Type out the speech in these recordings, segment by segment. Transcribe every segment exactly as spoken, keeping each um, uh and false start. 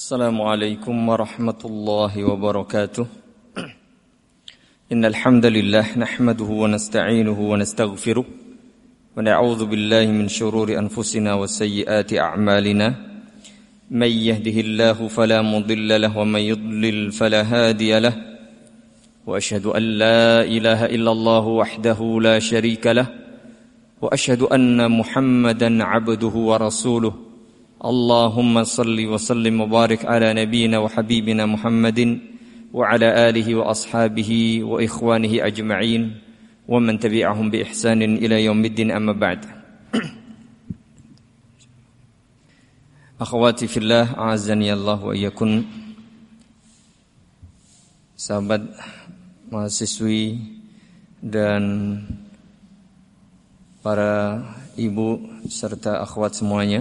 Assalamualaikum warahmatullahi wabarakatuh. Innal hamdalillah nahmaduhu wa nasta'inuhu wa nastaghfiruh wa na'udzu billahi min shururi anfusina wa sayyiati a'malina. May yahdihillahu fala mudilla lahu wa may yudlil fala hadiya lahu. Wa ashhadu an la ilaha illallah wahdahu la syarika lahu wa ashhadu anna Muhammadan 'abduhu wa rasuluh. Allahumma salli wa sallim wa barik ala nabiyyina wa habibina Muhammadin wa ala alihi wa ashabihi wa ikhwanihi ajma'in wa man tabi'ahum bi ihsanin ila yaumiddin, amma ba'd. Akhwati fillah, a'azzani Allah wa iyyakum. Sahabat mahasiswi dan para ibu serta akhwat semuanya,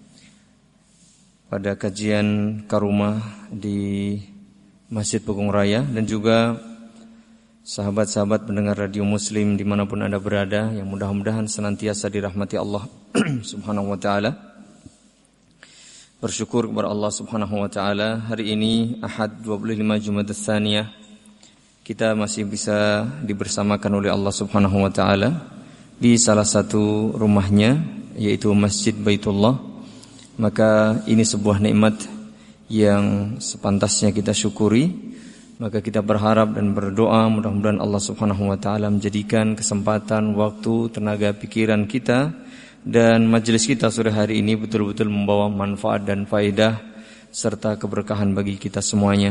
pada kajian Karumah di Masjid Pegung Raya dan juga sahabat-sahabat pendengar radio Muslim dimanapun Anda berada, yang mudah-mudahan senantiasa dirahmati Allah Subhanahu wa ta'ala. Bersyukur kepada Allah Subhanahu wa ta'ala, hari ini Ahad dua puluh lima Jumadats Tsaniyah kita masih bisa dibersamakan oleh Allah Subhanahu wa ta'ala di salah satu rumahnya, yaitu Masjid Baitullah. Maka ini sebuah nikmat yang sepantasnya kita syukuri. Maka kita berharap dan berdoa mudah-mudahan Allah Subhanahu wa ta'ala menjadikan kesempatan, waktu, tenaga, pikiran kita dan majelis kita sore hari ini betul-betul membawa manfaat dan faedah serta keberkahan bagi kita semuanya.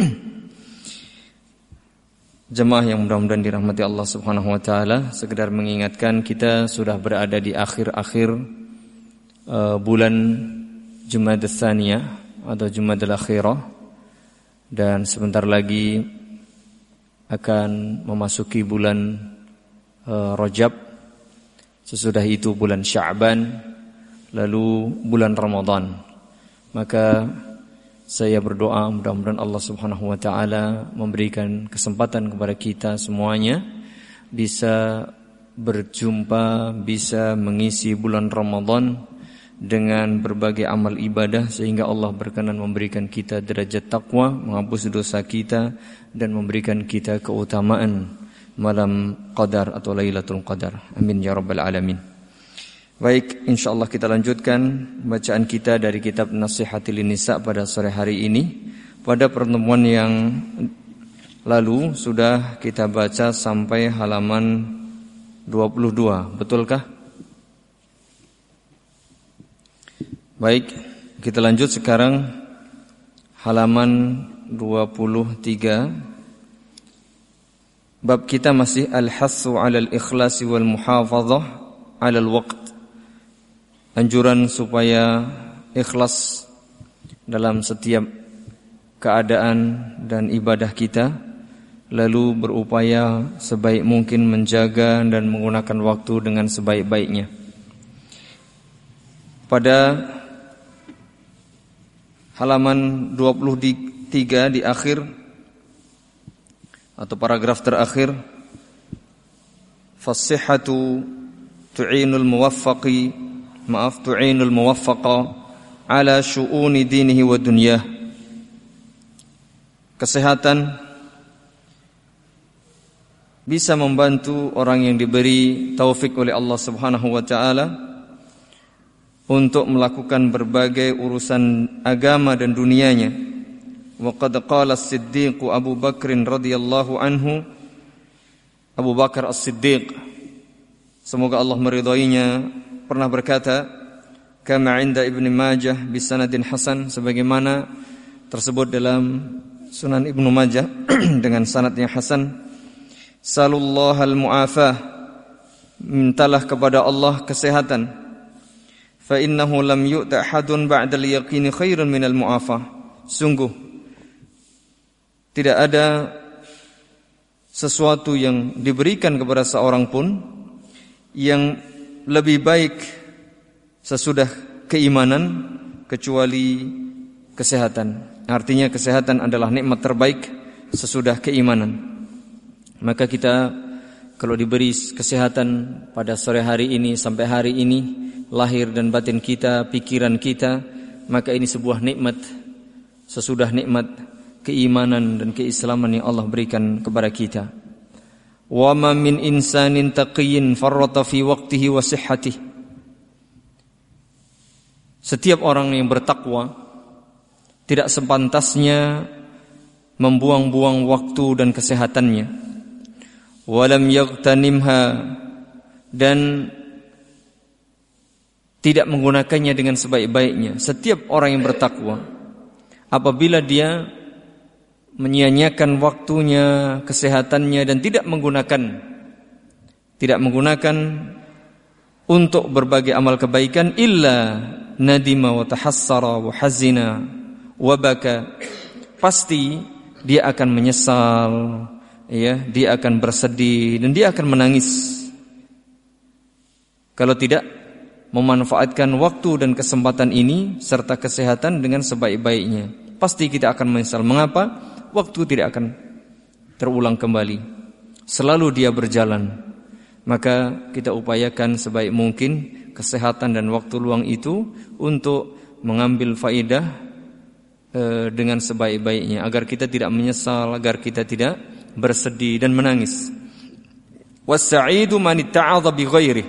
Jemaah yang mudah-mudahan dirahmati Allah Subhanahu wa ta'ala, sekedar mengingatkan kita sudah berada di akhir-akhir Uh, bulan Jumadats Tsaniyah atau Jumadal Akhirah, dan sebentar lagi akan memasuki bulan uh, Rajab, sesudah itu bulan Sya'ban, lalu bulan Ramadan. Maka saya berdoa mudah-mudahan Allah Subhanahu wa ta'ala memberikan kesempatan kepada kita semuanya bisa berjumpa, bisa mengisi bulan Ramadan dengan berbagai amal ibadah, sehingga Allah berkenan memberikan kita derajat takwa, menghapus dosa kita dan memberikan kita keutamaan malam qadar atau Lailatul Qadar. Amin ya rabbal alamin. Baik, insyaallah kita lanjutkan bacaan kita dari kitab Nasihatil Nisa pada sore hari ini. Pada pertemuan yang lalu sudah kita baca sampai halaman dua puluh dua, betulkah? Baik, kita lanjut sekarang halaman dua puluh tiga. Bab kita masih al-hassu 'alal ikhlasi wal muhafadzah 'alal waqt. Anjuran supaya ikhlas dalam setiap keadaan dan ibadah kita, lalu berupaya sebaik mungkin menjaga dan menggunakan waktu dengan sebaik-baiknya. Pada halaman dua puluh tiga di akhir atau paragraf terakhir, fasihhatu tu'inul muwaffaqi maaf tu'inul muwaffaqa ala syu'uni dinihi wa dunyah. Kesehatan bisa membantu orang yang diberi taufik oleh Allah Subhanahu wa ta'ala untuk melakukan berbagai urusan agama dan dunianya. Wa qad qala as-Siddiq Abu Bakr radhiyallahu anhu, Abu Bakar As-Siddiq, semoga Allah meridainya, pernah berkata, kama 'inda Ibnu Majah bisanadin hasan, sebagaimana tersebut dalam Sunan Ibnu Majah dengan sanad yang hasan, salullahal mu'afah, mintalah kepada Allah kesehatan. Fa innahu lam yu'ta ahadun ba'dal yaqini khairun minal mu'afah. Sungguh tidak ada sesuatu yang diberikan kepada seorang pun yang lebih baik sesudah keimanan kecuali kesehatan. Artinya kesehatan adalah nikmat terbaik sesudah keimanan. Maka kita kalau diberi kesehatan pada sore hari ini sampai hari ini, lahir dan batin kita, pikiran kita, maka ini sebuah nikmat sesudah nikmat keimanan dan keislaman yang Allah berikan kepada kita. Wa ma min insanin taqiyyin farrata fi waqtihi wa sihhatihi. Setiap orang yang bertakwa tidak sepantasnya membuang-buang waktu dan kesehatannya. Walam yaghtanimha, dan tidak menggunakannya dengan sebaik-baiknya. Setiap orang yang bertakwa, apabila dia menyia-nyiakan waktunya, kesehatannya, dan tidak menggunakan tidak menggunakan untuk berbagai amal kebaikan, illa nadima wa tahassara wa hazina wa baka, pasti dia akan menyesal, ya, dia akan bersedih dan dia akan menangis kalau tidak memanfaatkan waktu dan kesempatan ini serta kesehatan dengan sebaik-baiknya. Pasti kita akan menyesal. Mengapa? Waktu tidak akan terulang kembali, selalu dia berjalan. Maka kita upayakan sebaik mungkin kesehatan dan waktu luang itu untuk mengambil faedah e, dengan sebaik-baiknya, agar kita tidak menyesal, agar kita tidak bersedih dan menangis. Was-sa'idu man itta'adha bi ghairihi.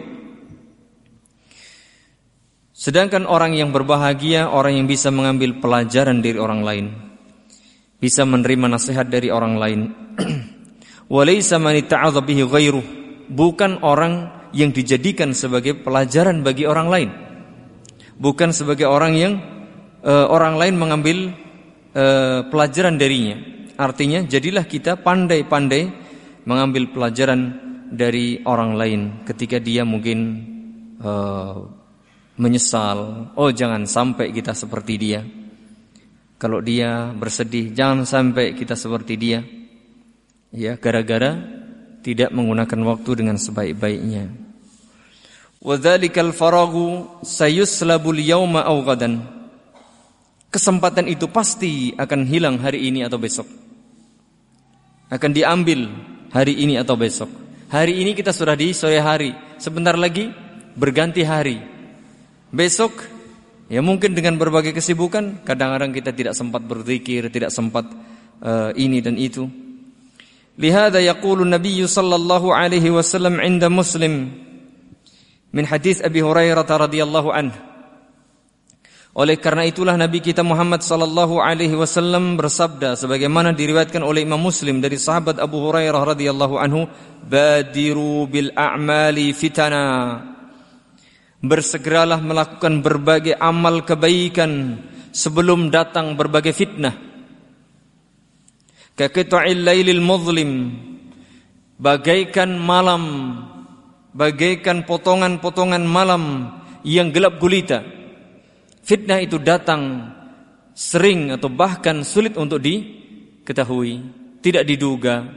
Sedangkan orang yang berbahagia, orang yang bisa mengambil pelajaran dari orang lain, bisa menerima nasihat dari orang lain. Walaysa man itta'adha bihi ghairuhu, bukan orang yang dijadikan sebagai pelajaran bagi orang lain, bukan sebagai orang yang uh, orang lain mengambil uh, pelajaran darinya. Artinya, jadilah kita pandai-pandai mengambil pelajaran dari orang lain ketika dia mungkin uh, menyesal. Oh, jangan sampai kita seperti dia. Kalau dia bersedih, jangan sampai kita seperti dia, ya, gara-gara tidak menggunakan waktu dengan sebaik-baiknya. Wadzalikal faragu sayuslabul yauma aw ghadan. Kesempatan itu pasti akan hilang hari ini atau besok. Akan diambil hari ini atau besok. Hari ini kita sudah di sore hari, sebentar lagi berganti hari. Besok, ya mungkin dengan berbagai kesibukan, kadang-kadang kita tidak sempat berzikir, tidak sempat uh, ini dan itu. Lihada yaqulu Nabi sallallahu alaihi wasallam 'inda Muslim min hadis Abi Hurairah radhiyallahu anhu. Oleh karena itulah Nabi kita Muhammad sallallahu alaihi wasallam bersabda sebagaimana diriwayatkan oleh Imam Muslim dari sahabat Abu Hurairah radhiyallahu anhu, badiru bil a'mali fitana. Bersegeralah melakukan berbagai amal kebaikan sebelum datang berbagai fitnah. Ka qita'il lailil muzlim, bagaikan malam, bagaikan potongan-potongan malam yang gelap gulita. Fitnah itu datang sering atau bahkan sulit untuk diketahui, tidak diduga.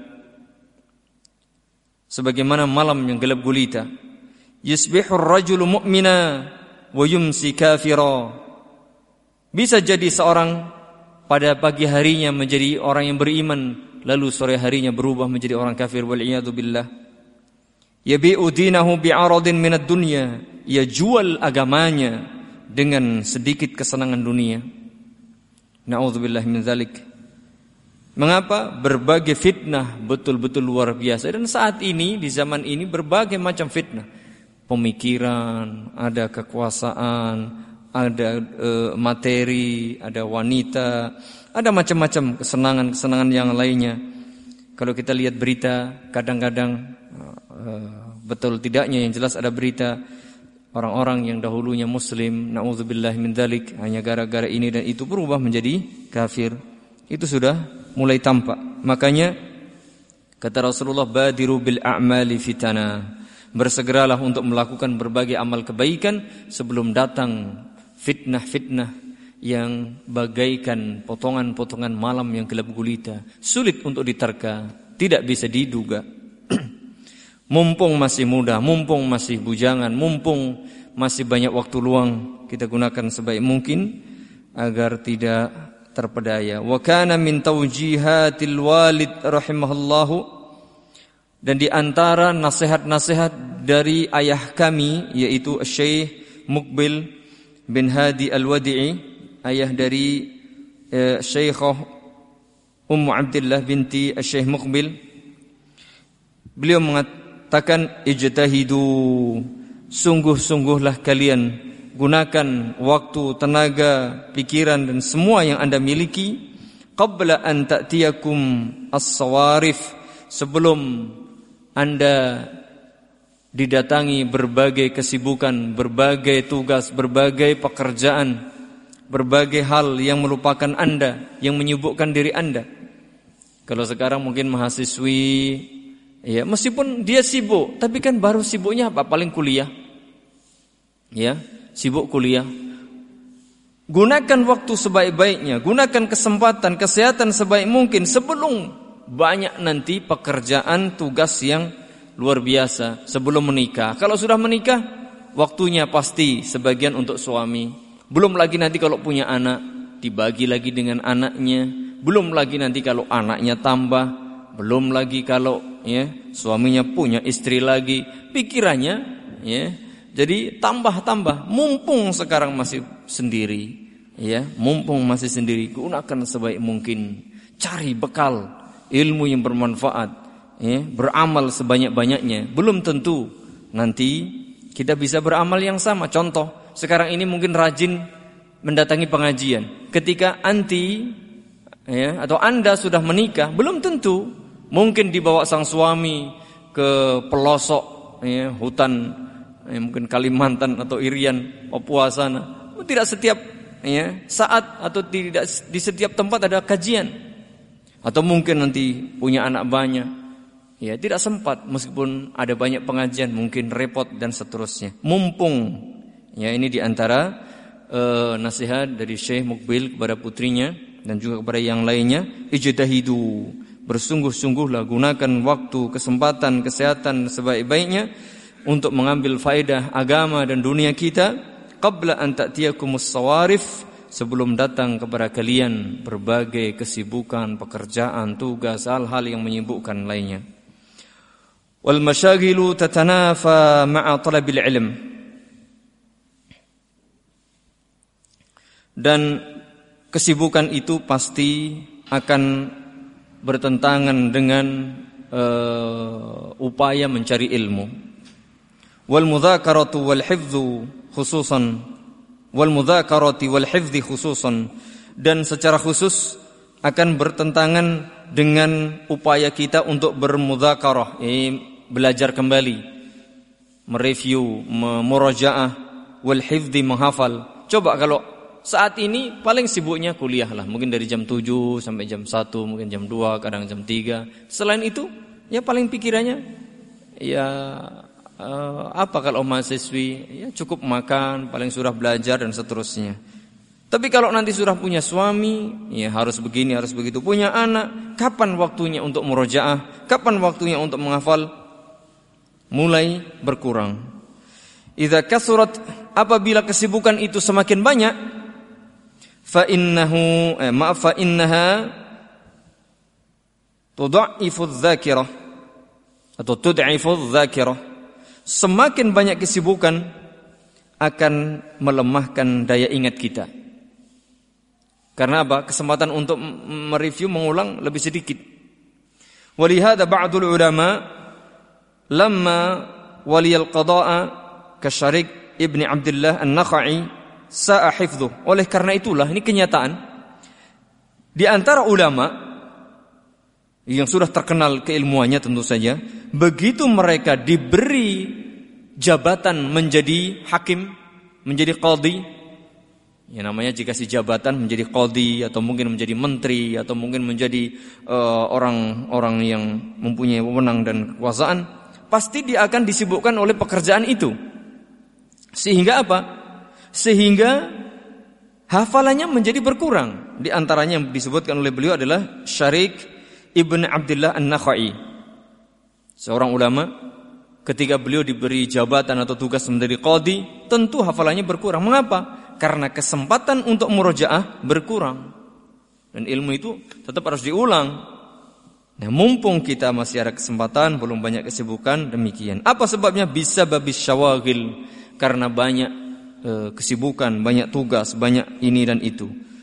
Sebagaimana malam yang gelap gulita. Yusbihur rajulu mu'mina wa yumsi kafira. Bisa jadi seorang pada pagi harinya menjadi orang yang beriman, lalu sore harinya berubah menjadi orang kafir, wal iyadu billah. Yabi'u dinahu bi'aradin minad dunya, ia jual agamanya dengan sedikit kesenangan dunia. Na'udzubillah min dzalik. Mengapa? Berbagai fitnah betul-betul luar biasa. Dan saat ini, di zaman ini, berbagai macam fitnah. Pemikiran, ada kekuasaan, ada e, materi, ada wanita, ada macam-macam kesenangan-kesenangan yang lainnya. Kalau kita lihat berita, kadang-kadang e, betul tidaknya yang jelas ada berita orang-orang yang dahulunya muslim, na'udzubillah min dzalik, hanya gara-gara ini dan itu berubah menjadi kafir. Itu sudah mulai tampak. Makanya kata Rasulullah, badiru bil a'mali fitana. Bersegeralah untuk melakukan berbagai amal kebaikan sebelum datang fitnah-fitnah yang bagaikan potongan-potongan malam yang gelap gulita, sulit untuk diterka, tidak bisa diduga. Mumpung masih muda, mumpung masih bujangan, mumpung masih banyak waktu luang, kita gunakan sebaik mungkin agar tidak terpedaya. Wa kana min tawjihatil walid rahimahullahu, dan di antara nasihat-nasihat dari ayah kami, yaitu Syekh Muqbil bin Hadi Al-Wadi'i, ayah dari eh, Syekhah Ummu Abdillah binti Syekh Muqbil, beliau mengatakan ijtahidu, sungguh-sungguhlah kalian gunakan waktu, tenaga, pikiran dan semua yang Anda miliki qabla an ta'tiyakum as-sawarif, sebelum Anda didatangi berbagai kesibukan, berbagai tugas, berbagai pekerjaan, berbagai hal yang melupakan Anda, yang menyibukkan diri Anda. Kalau sekarang mungkin mahasiswi, ya meskipun dia sibuk, tapi kan baru sibuknya apa? Paling kuliah. Ya, sibuk kuliah. Gunakan waktu sebaik-baiknya, gunakan kesempatan, kesehatan sebaik mungkin sebelum banyak nanti pekerjaan, tugas yang luar biasa sebelum menikah. Kalau sudah menikah, waktunya pasti sebagian untuk suami. Belum lagi nanti kalau punya anak, dibagi lagi dengan anaknya. Belum lagi nanti kalau anaknya tambah. Belum lagi kalau ya suaminya punya istri lagi. Pikirannya ya, jadi tambah-tambah. Mumpung sekarang masih sendiri, ya, mumpung masih sendiri, gunakan sebaik mungkin. Cari bekal ilmu yang bermanfaat. Ya, beramal sebanyak-banyaknya. Belum tentu nanti kita bisa beramal yang sama. Contoh, sekarang ini mungkin rajin mendatangi pengajian. Ketika anti ya, atau Anda sudah menikah, belum tentu. Mungkin dibawa sang suami ke pelosok ya, hutan ya, mungkin Kalimantan atau Irian, Papua sana. Tidak setiap ya, saat atau tidak di setiap tempat ada kajian. Atau mungkin nanti punya anak banyak, ya tidak sempat, meskipun ada banyak pengajian, mungkin repot dan seterusnya. Mumpung, ya ini diantara uh, nasihat dari Syekh Muqbil kepada putrinya dan juga kepada yang lainnya. Ijtahidu, bersungguh-sungguhlah, gunakan waktu, kesempatan, kesehatan sebaik-baiknya untuk mengambil faedah agama dan dunia kita. Qabla an ta'tiyakumus sawarif, sebelum datang kepada kalian berbagai kesibukan, pekerjaan, tugas, hal-hal yang menyibukkan lainnya. Wal masyagilu tatanafa ma'a talabil ilm, dan kesibukan itu pasti akan bertentangan dengan uh, upaya mencari ilmu. Wal mudzakaratu wal hifdzu khususan, wal mudzakarati wal hifdzi khususan, dan secara khusus akan bertentangan dengan upaya kita untuk bermudzakarah, ini belajar kembali, mereview, murajaah, wal hifdzi, menghafal. Coba kalau saat ini paling sibuknya kuliah lah, mungkin dari jam tujuh sampai jam satu, mungkin jam dua, kadang jam tiga. Selain itu, ya paling pikirannya ya uh, apa kalau mahasiswi, ya cukup makan, paling surah belajar dan seterusnya. Tapi kalau nanti sudah punya suami, ya harus begini, harus begitu. Punya anak, kapan waktunya untuk murojaah? Kapan waktunya untuk menghafal? Mulai berkurang. Idza kasurat, apabila kesibukan itu semakin banyak, fa innahu eh, maaf fa innaha tudha'ifu dzakirah atau tud'ifu dzakirah. Semakin banyak kesibukan akan melemahkan daya ingat kita. Karena apa? Kesempatan untuk mereview, mengulang lebih sedikit. Walihada ba'dul ulama lamma waliyal qada'a kasyarik Ibni Abdillah An-Nakha'i sa'a hifdhuh. Oleh karena itulah, ini kenyataan, di antara ulama yang sudah terkenal keilmuannya tentu saja, begitu mereka diberi jabatan menjadi hakim, menjadi qadhi, ya namanya jika si jabatan menjadi qadhi atau mungkin menjadi menteri atau mungkin menjadi uh, orang-orang yang mempunyai wewenang dan kekuasaan, pasti dia akan disibukkan oleh pekerjaan itu. Sehingga apa? Sehingga hafalannya menjadi berkurang. Di antaranya yang disebutkan oleh beliau adalah Syarik Ibn Abdillah An-Nakha'i, seorang ulama. Ketika beliau diberi jabatan atau tugas menjadi qadhi, tentu hafalannya berkurang. Mengapa? Karena kesempatan untuk murojaah berkurang. Dan ilmu itu tetap harus diulang. Nah, mumpung kita masih ada kesempatan, belum banyak kesibukan, demikian. Apa sebabnya? Bisa babis syawagil, karena banyak e, kesibukan, banyak tugas, banyak ini dan itu.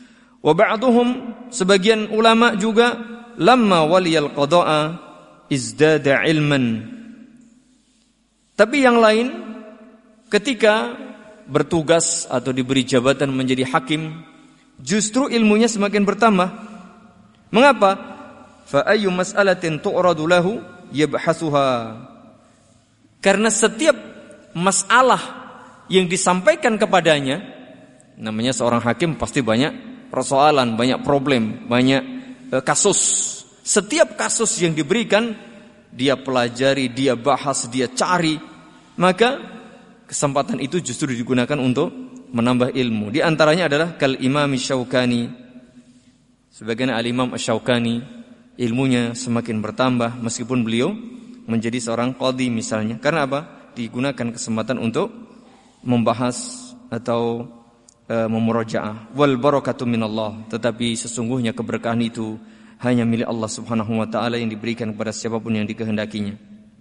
Wa ba'duhum, sebagian ulama juga, lamma waliyal qada'a izdada ilman. Tapi yang lain, ketika bertugas atau diberi jabatan menjadi hakim, justru ilmunya semakin bertambah. Mengapa? Fa ayyu mas'alatin tu'radu lahu yabhasuha. Karena setiap masalah yang disampaikan kepadanya, namanya seorang hakim pasti banyak persoalan, banyak problem, banyak e, kasus. Setiap kasus yang diberikan, dia pelajari, dia bahas, dia cari. Maka kesempatan itu justru digunakan untuk menambah ilmu. Di antaranya adalah kal Imam Syaukani. Sebagian al-Imam Syaukani, ilmunya semakin bertambah meskipun beliau menjadi seorang qadhi misalnya. Karena apa? Digunakan kesempatan untuk membahas atau e, memurajaah. Wal barakatu minallah. Tetapi sesungguhnya keberkahan itu hanya milik Allah Subhanahu wa taala yang diberikan kepada siapapun yang dikehendakinya.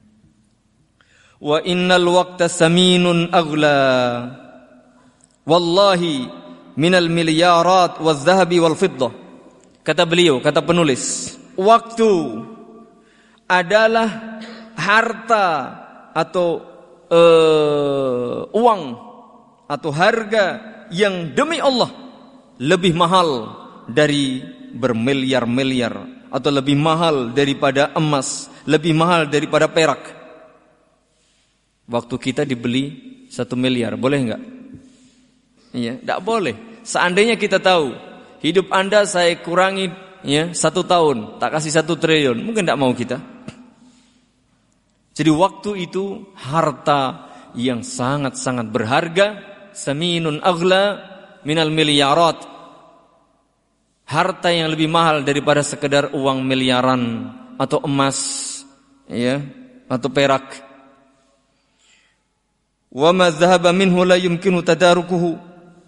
Wa innal waqta saminun aghla. Wallahi minal milyarat wal zahabi wal fiddah. Kata beliau, kata penulis, waktu adalah harta atau uh, uang atau harga yang demi Allah lebih mahal dari bermiliar-miliar, atau lebih mahal daripada emas, lebih mahal daripada perak. Waktu kita dibeli satu miliar, boleh enggak? Iya, enggak boleh. Seandainya kita tahu hidup Anda saya kurangi ya satu tahun, tak kasih satu triliun, mungkin enggak mau kita. Jadi waktu itu harta yang sangat-sangat berharga, saminun aghla minal milyarat. Harta yang lebih mahal daripada sekedar uang miliaran atau emas ya, atau perak. Wa ma dhahaba minhu la yumkinu tadarukuhu.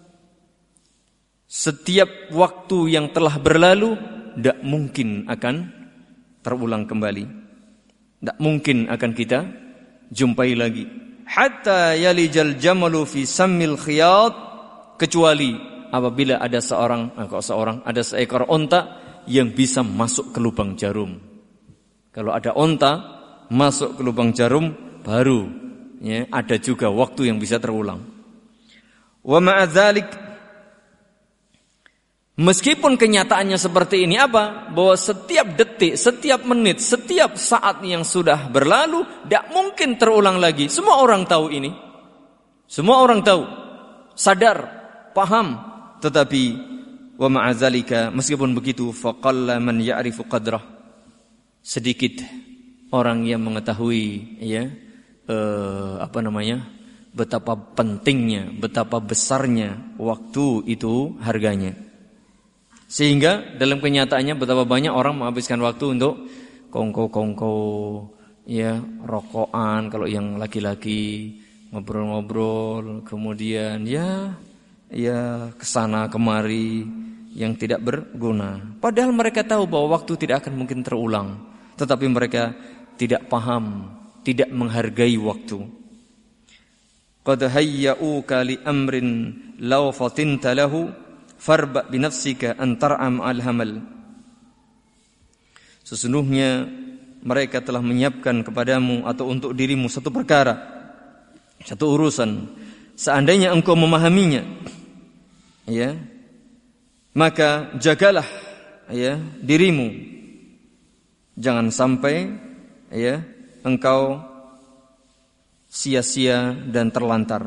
Setiap waktu yang telah berlalu tidak mungkin akan terulang kembali. Tidak mungkin akan kita jumpai lagi. Hatta yalijal jamalu fi sammil khiyat, kecuali apabila ada seorang, kalau seorang ada seekor onta yang bisa masuk ke lubang jarum. Kalau ada onta masuk ke lubang jarum, baru ya, ada juga waktu yang bisa terulang. Wa ma'adzalik, meskipun kenyataannya seperti ini, apa? Bahwa setiap detik, setiap menit, setiap saat yang sudah berlalu tidak mungkin terulang lagi. Semua orang tahu ini. Semua orang tahu, sadar, paham. Tetapi wa ma'adzalika, meskipun begitu, faqalla man ya'rifu qadrah. Sedikit orang yang mengetahui ya eh, apa namanya? betapa pentingnya, betapa besarnya waktu itu harganya. Sehingga dalam kenyataannya betapa banyak orang menghabiskan waktu untuk kongko-kongko, ya, rokokan kalau yang laki-laki, ngobrol-ngobrol, kemudian ya ya kesana kemari yang tidak berguna. Padahal mereka tahu bahwa waktu tidak akan mungkin terulang, tetapi mereka tidak paham, tidak menghargai waktu. Qad hayya'uka li amrin law fatinta lahu farba binafsika an tar'am al-hamal. Sesungguhnya mereka telah menyiapkan kepadamu atau untuk dirimu satu perkara, satu urusan. Seandainya engkau memahaminya, ya, maka jagalah ya dirimu, jangan sampai ya engkau sia-sia dan terlantar.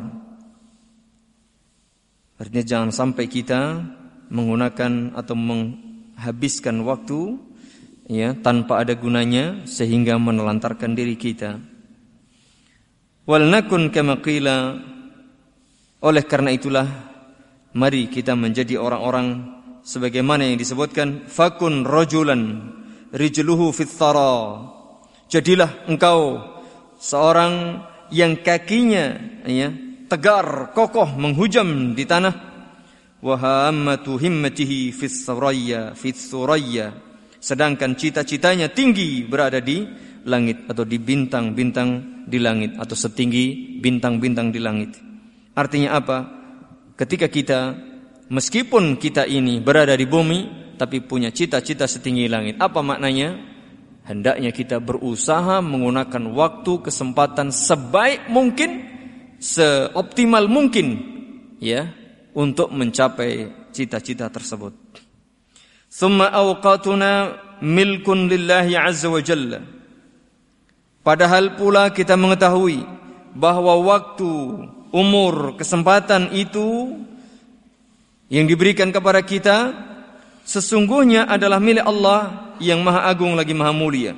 Artinya jangan sampai kita menggunakan atau menghabiskan waktu ya tanpa ada gunanya sehingga menelantarkan diri kita. Wal nakun kama qila, oleh karena itulah mari kita menjadi orang-orang sebagaimana yang disebutkan, fakun rajulan rijluhu fit thara. Jadilah engkau seorang yang kakinya ya tegar, kokoh, menghujam di tanah. Wa hammatu himmatihi fis suraya, fis suraya. Sedangkan cita-citanya tinggi berada di langit atau di bintang-bintang di langit atau setinggi bintang-bintang di langit. Artinya apa? Ketika kita Meskipun kita ini berada di bumi, tapi punya cita-cita setinggi langit. Apa maknanya? Hendaknya kita berusaha menggunakan waktu, kesempatan sebaik mungkin, seoptimal mungkin, ya, untuk mencapai cita-cita tersebut. Thumma awqatuna milkun lillahi azza wa jalla. Padahal pula kita mengetahui bahwa waktu, umur, kesempatan itu yang diberikan kepada kita sesungguhnya adalah milik Allah yang Maha Agung lagi Maha Mulia.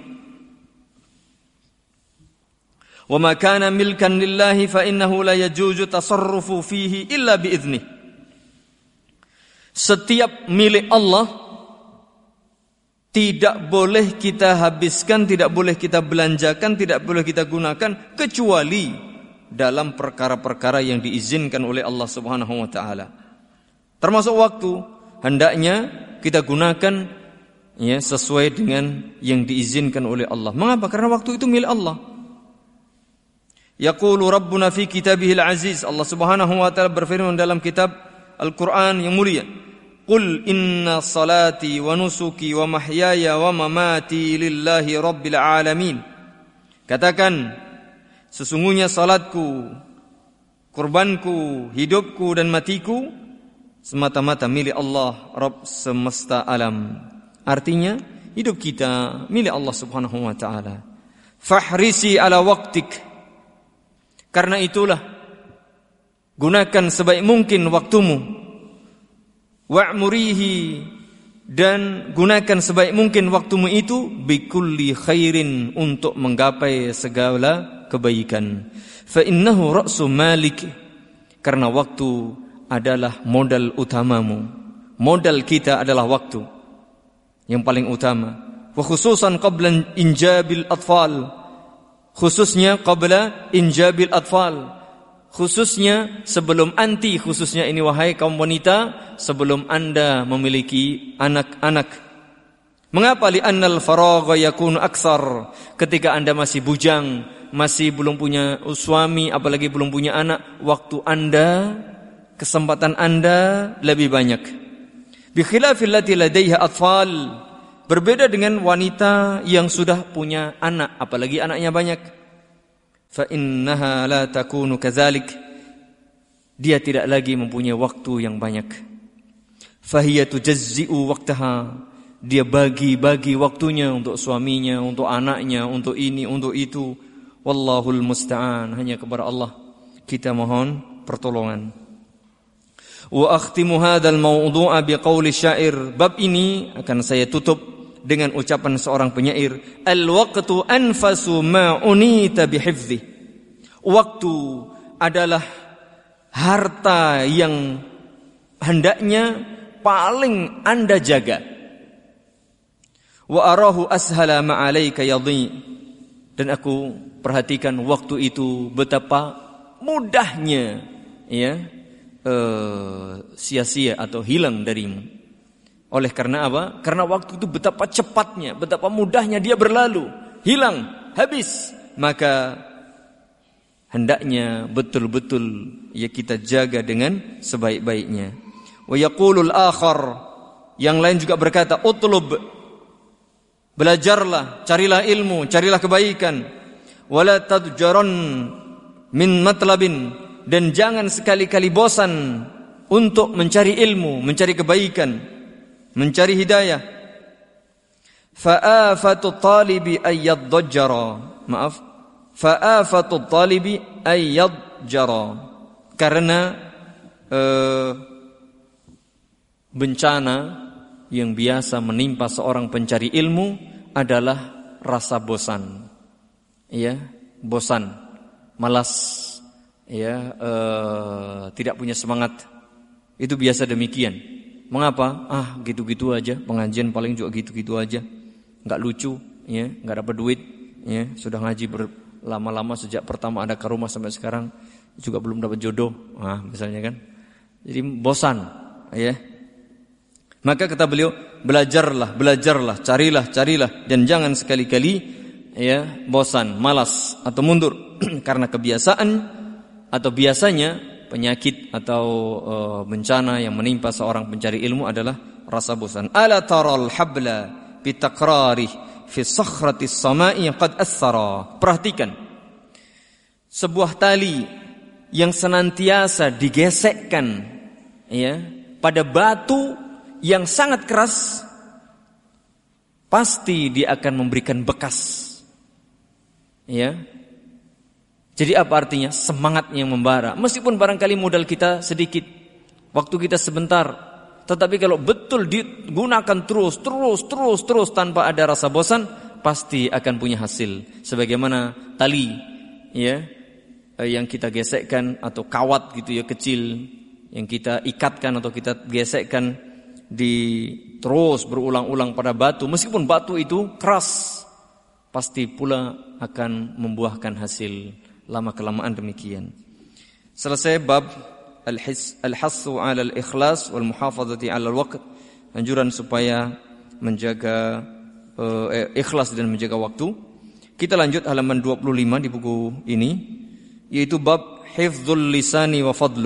Wa ma kana milkan lillahi fa innahu la yajuzu tasarrufu fihi illa bi idzni. Setiap milik Allah tidak boleh kita habiskan, tidak boleh kita belanjakan, tidak boleh kita gunakan kecuali dalam perkara-perkara yang diizinkan oleh Allah Subhanahu wa taala. Termasuk waktu, hendaknya kita gunakan ya sesuai dengan yang diizinkan oleh Allah. Mengapa? Karena waktu itu milik Allah. Yaqulu Rabbuna fi kitabihil aziz. Allah Subhanahu wa taala berfirman dalam kitab Al-Qur'an yang mulia. Qul inna salati wa nusuki wa mahyaya wa mamati lillahi rabbil alamin. Katakan, sesungguhnya salatku, kurbanku, hidupku dan matiku semata-mata milik Allah, Rabb semesta alam. Artinya, hidup kita milik Allah Subhanahu wa taala. Fahrisi ala waqtik. Karena itulah gunakan sebaik mungkin waktumu. Wa'murihi, dan gunakan sebaik mungkin waktumu itu bikulli khairin, untuk menggapai segala kebaikan. Fa innahu ra'su malik. Karena waktu adalah modal utamamu. Modal kita adalah waktu yang paling utama. Wa khususan qabla injabil atfal. Khususnya qabla injabil atfal. Khususnya sebelum anti, khususnya ini wahai kaum wanita, sebelum Anda memiliki anak-anak. Mengapa? Li'annal faragha yakunu aksar. Ketika Anda masih bujang, masih belum punya suami, apalagi belum punya anak, waktu Anda, kesempatan Anda lebih banyak. Bi khilafil lati ladaiha atfal. Berbeda dengan wanita yang sudah punya anak, apalagi anaknya banyak. Fa innaha la takunu kadzalik. Dia tidak lagi mempunyai waktu yang banyak. Fa hiya tujazzi'u waqtaha. Dia bagi-bagi waktunya untuk suaminya, untuk anaknya, untuk ini, untuk itu. Wallahul musta'an. Hanya kepada Allah kita mohon pertolongan. Wa akhtimu hadzal mawdu'a biqauli syair. Bab ini akan saya tutup dengan ucapan seorang penyair. Al-waqtu anfasu ma unita bihifdhi. Waktu adalah harta yang hendaknya paling Anda jaga. Wa arahu ashala ma alayka yadhi. Dan aku perhatikan waktu itu betapa mudahnya ya Uh, sia-sia atau hilang darimu. Oleh karena apa? Karena waktu itu betapa cepatnya, betapa mudahnya dia berlalu, hilang, habis. Maka hendaknya betul-betul ya kita jaga dengan sebaik-baiknya. Wa yaqulul akhar, yang lain juga berkata, utlub, belajarlah, carilah ilmu, carilah kebaikan. Wala tadjaran min matlabin, dan jangan sekali-kali bosan untuk mencari ilmu, mencari kebaikan, mencari hidayah. Fa'afatu talibi ayyadjara. Maaf. Fa'afatu talibi ayyadjara. Karena eh, bencana yang biasa menimpa seorang pencari ilmu adalah rasa bosan. Ya, bosan, malas. Ya, uh, tidak punya semangat. Itu biasa demikian. Mengapa? Ah, gitu-gitu aja. Pengajian paling juga gitu-gitu aja. Enggak lucu, ya, enggak dapat duit, ya. Sudah ngaji berlama-lama sejak pertama ada ke rumah sampai sekarang juga belum dapat jodoh. Ah, misalnya kan. Jadi bosan, ya. Maka kata beliau, belajarlah, belajarlah, carilah, carilah, dan jangan sekali-kali ya bosan, malas atau mundur. Karena kebiasaan atau biasanya penyakit atau uh, bencana yang menimpa seorang pencari ilmu adalah rasa bosan. Ala taral habla bitakrari fi sakhratis samai qad athara. Perhatikan, sebuah tali yang senantiasa digesekkan ya pada batu yang sangat keras, pasti dia akan memberikan bekas. Ya. Jadi apa artinya? Semangat yang membara. Meskipun barangkali modal kita sedikit, waktu kita sebentar, tetapi kalau betul digunakan terus, terus, terus, terus tanpa ada rasa bosan, pasti akan punya hasil. Sebagaimana tali, ya, yang kita gesekkan atau kawat gitu ya kecil, yang kita ikatkan atau kita gesekkan di terus berulang-ulang pada batu, meskipun batu itu keras, pasti pula akan membuahkan hasil. Lama kelamaan demikian. Selesai bab al-hassu 'ala al-ikhlas wal muhafazati 'ala al-waqt, anjuran supaya menjaga uh, eh, ikhlas dan menjaga waktu. Kita lanjut halaman dua puluh lima di buku ini, yaitu bab hifdzul lisani wa fadluh.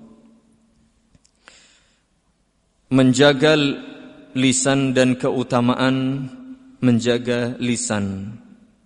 Menjaga lisan dan keutamaan menjaga lisan.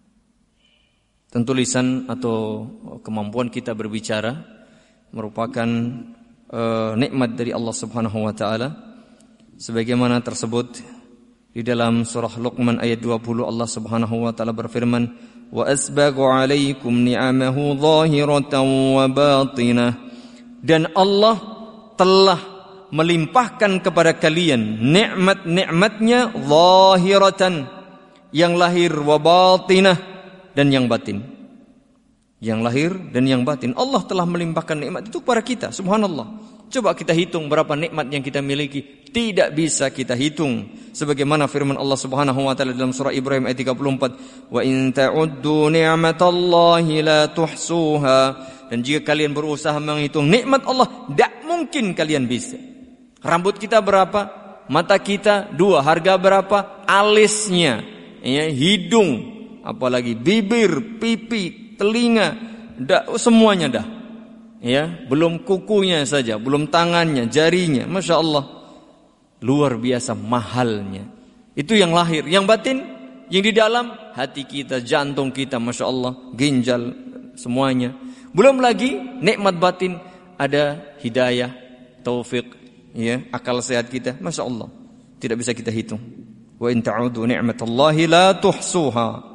Tentu lisan atau kemampuan kita berbicara merupakan uh, nikmat dari Allah Subhanahu wa taala. Sebagaimana tersebut di dalam surah Luqman ayat dua puluh, Allah Subhanahu wa taala berfirman, "Wa asbaghu 'alaikum ni'amahu zahiratan wa batinah." Dan Allah telah melimpahkan kepada kalian nikmat-nikmatnya zahiratan, yang lahir, wa batinah, dan yang batin. Yang lahir dan yang batin. Allah telah melimpahkan nikmat itu kepada kita. Subhanallah. Coba kita hitung berapa nikmat yang kita miliki. Tidak bisa kita hitung. Sebagaimana firman Allah Subhanahu wa taala dalam surah Ibrahim ayat tiga puluh empat, "Wa in ta'uddu ni'matallahi la tuhsuha." Dan jika kalian berusaha menghitung nikmat Allah, tidak mungkin kalian bisa. Rambut kita berapa? Mata kita dua. Harga berapa? Alisnya, ya, hidung, apalagi bibir, pipi, telinga, dah, semuanya dah. Ya, belum kukunya saja, belum tangannya, jarinya. Masya Allah, luar biasa mahalnya. Itu yang lahir. Yang batin, yang di dalam hati kita, jantung kita, Masya Allah, ginjal, semuanya. Belum lagi nikmat batin, ada hidayah, taufik, ya, akal sehat kita. Masya Allah, tidak bisa kita hitung. Wa in ta'udu ni'matallahi la tuhsuha.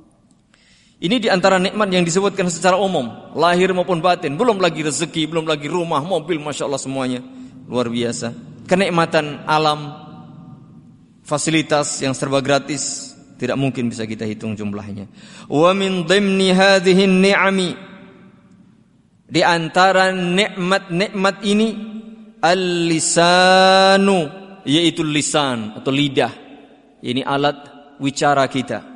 Ini diantara nikmat yang disebutkan secara umum, lahir maupun batin. Belum lagi rezeki, belum lagi rumah, mobil, Masya Allah semuanya. Luar biasa. Kenikmatan alam, fasilitas yang serba gratis, tidak mungkin bisa kita hitung jumlahnya. Wa min dhimni hadhihi ni'ami, di antara nikmat-nikmat ini, al-lisanu, yaitu lisan atau lidah. Ini alat wicara kita.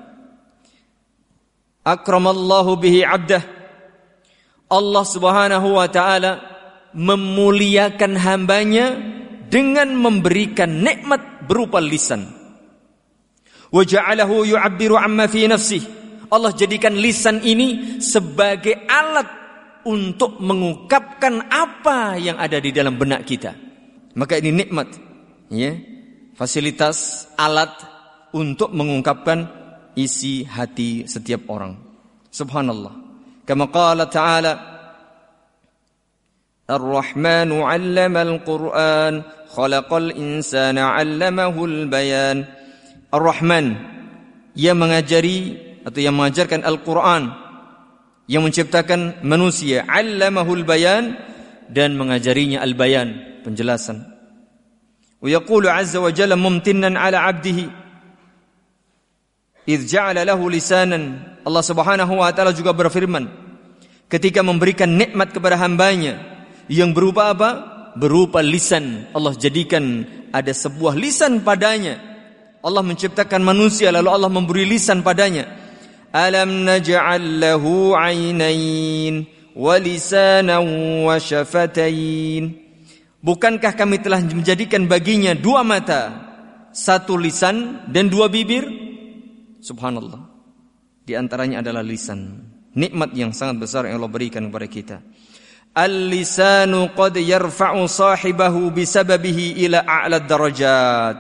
Akramallahu bihi abdah. Allah Subhanahu wa ta'ala memuliakan hambanya dengan memberikan nikmat berupa lisan. Wa ja'alahu yu'abbiru amma fi nafsihi. Allah jadikan lisan ini sebagai alat untuk mengungkapkan apa yang ada di dalam benak kita. Maka ini nikmat, ya, fasilitas, alat untuk mengungkapkan isi hati setiap orang. Subhanallah. Kama qala ta'ala, Ar-Rahmanu 'allama al-Qur'an, khalaqal insana 'allamahul bayan. Ar-Rahman, yang mengajari atau yang mengajarkan Al-Qur'an, yang menciptakan manusia, 'allamahul bayan, dan mengajarinya al-bayan, penjelasan. Wa yaqulu 'azza wa jalla mumtinnan 'ala 'abdihi idh ja'ala lahu lisanan. Allah Subhanahu wa taala juga berfirman ketika memberikan nikmat kepada hambanya yang berupa apa? Berupa lisan. Allah jadikan ada sebuah lisan padanya. Allah menciptakan manusia lalu Allah memberi lisan padanya. Alam naj'al lahu 'ainain wa lisanan wa syafatain. Bukankah kami telah menjadikan baginya dua mata, satu lisan dan dua bibir? Subhanallah. Di antaranya adalah lisan. Nikmat yang sangat besar yang Allah berikan kepada kita. al-lisanu qad yarfa'u sahibahu bisababihi ila a'la darajat.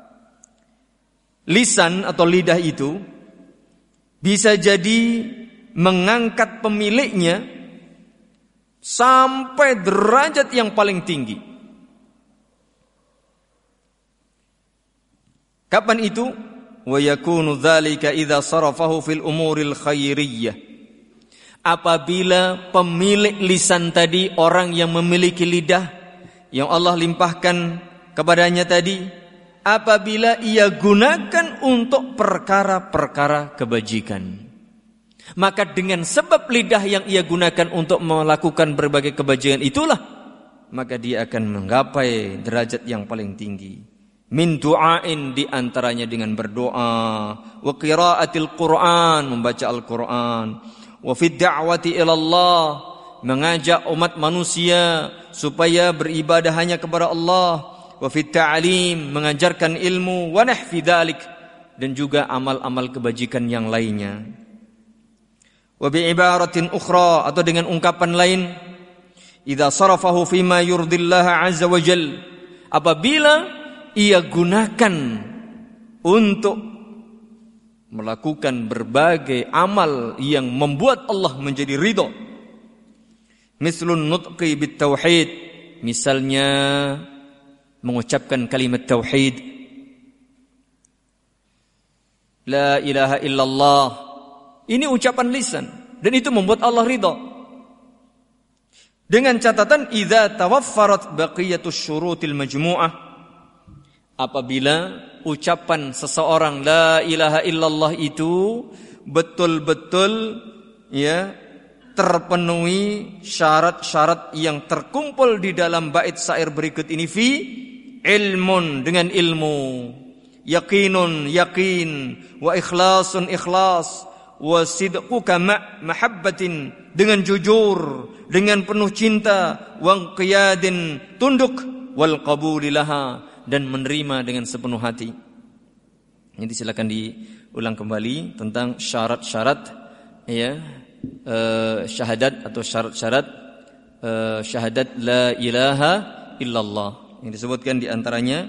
Lisan atau lidah itu bisa jadi mengangkat pemiliknya sampai derajat yang paling tinggi. Kapan itu? Wa yakunu dzalika idza sarafahu fil umuril khairiyyah. Apabila pemilik lisan tadi, orang yang memiliki lidah yang Allah limpahkan kepadanya tadi, apabila ia gunakan untuk perkara-perkara kebajikan, maka dengan sebab lidah yang ia gunakan untuk melakukan berbagai kebajikan itulah, maka dia akan menggapai derajat yang paling tinggi. Min du'ain, di antaranya dengan berdoa, wa qiraatil Qur'an, membaca Al-Qur'an, wa fid da'wati ila Allah, mengajak umat manusia supaya beribadah hanya kepada Allah, wa fit ta'lim, mengajarkan ilmu, wa nahfi dzalik, dan juga amal-amal kebajikan yang lainnya. Wa bi ibaratin ukhra, atau dengan ungkapan lain, idza sarafahu fima yurdillaha azza wa jal, apabila ia gunakan untuk melakukan berbagai amal yang membuat Allah menjadi ridha. Mislun nutqi bit tauhid, misalnya mengucapkan kalimat tauhid, la ilaha illallah. Ini ucapan lisan dan itu membuat Allah ridha. Dengan catatan idza tawaffarat baqiyatus syurutil majmu'ah, apabila ucapan seseorang la ilaha illallah itu betul-betul ya terpenuhi syarat-syarat yang terkumpul di dalam bait syair berikut ini, fi ilmun, dengan ilmu, yakinun yakin, wa ikhlasun ikhlas, wa sidquka ma' mahabbatin, dengan jujur, dengan penuh cinta, wa qiyadin, tunduk, wal qabuli laha, dan menerima dengan sepenuh hati. Ini silakan diulang kembali tentang syarat-syarat ya eh, syahadat atau syarat-syarat eh, syahadat la ilaha illallah. Yang disebutkan di antaranya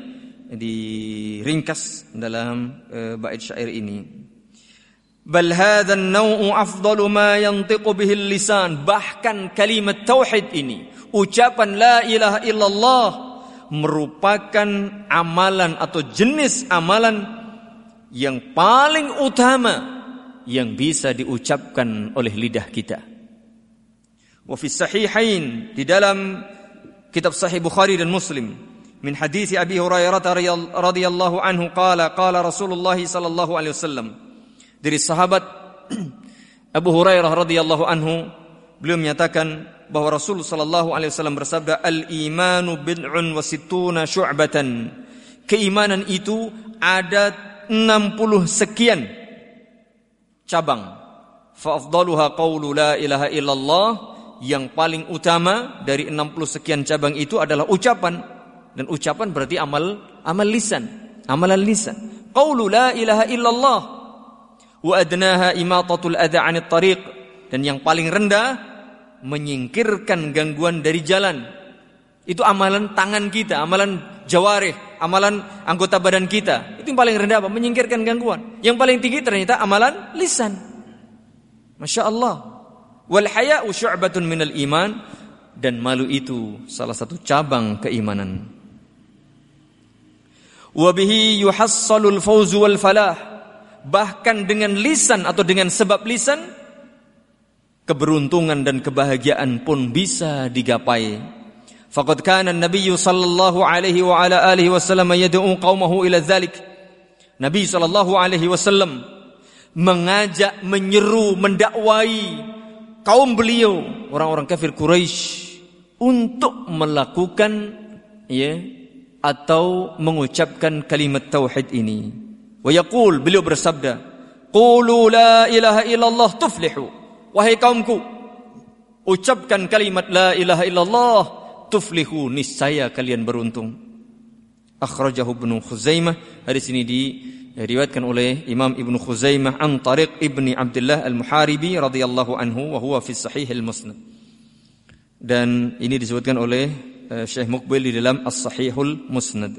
diringkas dalam eh, bait syair ini. Bal hadha an-naw'u afdalu ma yantiqu bihi al-lisan. Bahkan kalimat tauhid ini, ucapan la ilaha illallah, merupakan amalan atau jenis amalan yang paling utama yang bisa diucapkan oleh lidah kita. Wa fi sahihain, di dalam kitab Sahih Bukhari dan Muslim, min hadits Abi Hurairah radhiyallahu anhu qala qala Rasulullah sallallahu alaihi wasallam, dari sahabat Abu Hurairah radhiyallahu anhu, beliau menyatakan bahwa Rasul sallallahu alaihi wasallam bersabda, al-imanu bid'un wa sittuna syu'batan. Keimanan itu ada enam puluh sekian cabang. Fa afdaluha qaulu la ilaha illallah, yang paling utama dari enam puluh sekian cabang itu adalah ucapan, dan ucapan berarti amal amal lisan, amalan lisan. Qaulu la ilaha illallah, wa adnaha imatatul adha 'anit tariq, dan yang paling rendah menyingkirkan gangguan dari jalan. Itu amalan tangan kita, amalan jawarih, amalan anggota badan kita. Itu yang paling rendah apa? Menyingkirkan gangguan. Yang paling tinggi ternyata amalan lisan. Masya Allah. Wal haya'u syu'batun minal iman, dan malu itu salah satu cabang keimanan. Wa bihi yuhassalul fawzu wal falah. Bahkan dengan lisan atau dengan sebab lisan, keberuntungan dan kebahagiaan pun bisa digapai. Faqad kana an-nabiy sallallahu alaihi wa ala alihi wasallam yad'u qaumahu ila dzalik. Nabi sallallahu alaihi wasallam mengajak, menyeru, mendakwai kaum beliau, orang-orang kafir Quraisy, untuk melakukan ya atau mengucapkan kalimat tauhid ini. Wa yaqul, beliau bersabda, qulu la ilaha illallah tuflihu. Wahai kaumku, ucapkan kalimat la ilaha illallah, tuflihu, niscaya kalian beruntung. Akhrajahu Ibnu Khuzaimah. Hadis ini diriwayatkan oleh Imam Ibnu Khuzaimah an tariq Ibni Abdullah Al-Muharibi radhiyallahu anhu, wa huwa fi Sahih Al-Musnad. Dan ini disebutkan oleh uh, Syekh Muqbil di dalam As-Sahihul Musnad.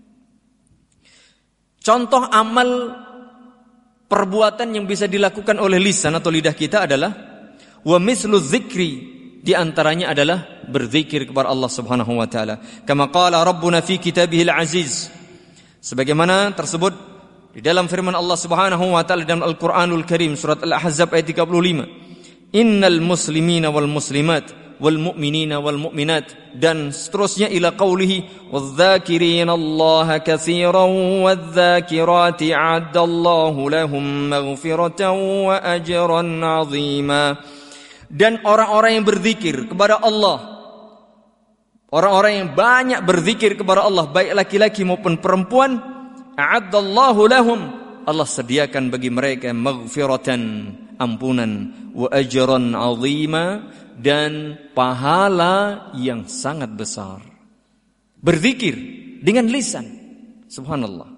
Contoh amal perbuatan yang bisa dilakukan oleh lisan atau lidah kita adalah wa mislu dzikri, di antaranya adalah berzikir kepada Allah Subhanahu wa taala. Kama qala Rabbuna fi kitabihil aziz, sebagaimana tersebut di dalam firman Allah Subhanahu wa taala dalam Al-Qur'anul Karim surat Al-Ahzab ayat tiga puluh lima. Innal muslimina wal muslimat wal mu'minina wal mu'minat, dan seterusnya ila qawlihi wadh-dhakirina Allah katsiran wadh-dhakirati 'addallahu lahum maghfiratan wa ajran 'azima. Dan orang-orang yang berzikir kepada Allah, orang-orang yang banyak berzikir kepada Allah, baik laki-laki maupun perempuan, a'addallahu lahum, Allah sediakan bagi mereka maghfiratan, ampunan, wa ajran 'azima, dan pahala yang sangat besar. Berzikir dengan lisan, subhanallah.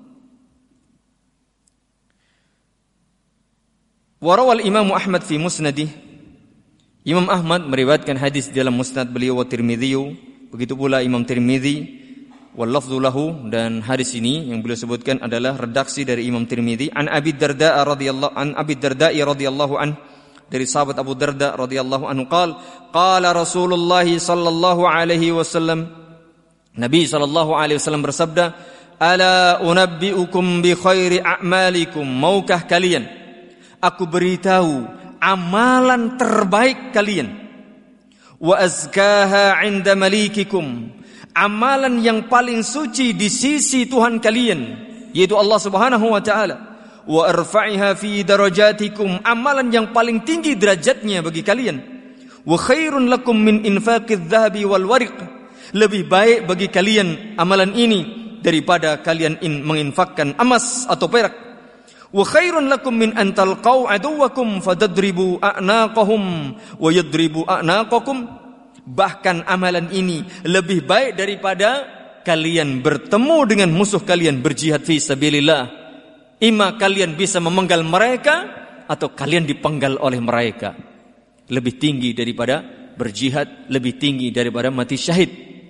Warawal Imam Ahmad fi musnadih, Imam Ahmad meriwayatkan hadis dalam musnad beliau, wa Tirmidzi, begitu pula Imam Tirmidzi, wal lafdhu lahu, dan hadis ini yang beliau sebutkan adalah redaksi dari Imam Tirmidzi, an Abi Darda radhiyallahu an Abi Darda radhiyallahu an, dari sahabat Abu Darda radhiyallahu anhu, qala qala Rasulullah sallallahu alaihi wasallam, Nabi sallallahu alaihi wasallam bersabda, ala unabbiukum bi khairi a'malikum, maukah kalian aku beritahu amalan terbaik kalian, wa azkaha 'inda malikikum, amalan yang paling suci di sisi Tuhan kalian, yaitu Allah Subhanahu wa taala, wa arfa'iha fi darajatikum, amalan yang paling tinggi derajatnya bagi kalian, wa khairun lakum min infaqidz dzahabi wal wariq, lebih baik bagi kalian amalan ini daripada kalian in menginfakkan emas atau perak, wa khairun lakum min an talqau aduwakum fadadribu a'naqahum wa yadribu a'naqakum, bahkan amalan ini lebih baik daripada kalian bertemu dengan musuh kalian berjihad fi sabilillah, ima kalian bisa memenggal mereka atau kalian dipenggal oleh mereka. Lebih tinggi daripada berjihad, lebih tinggi daripada mati syahid.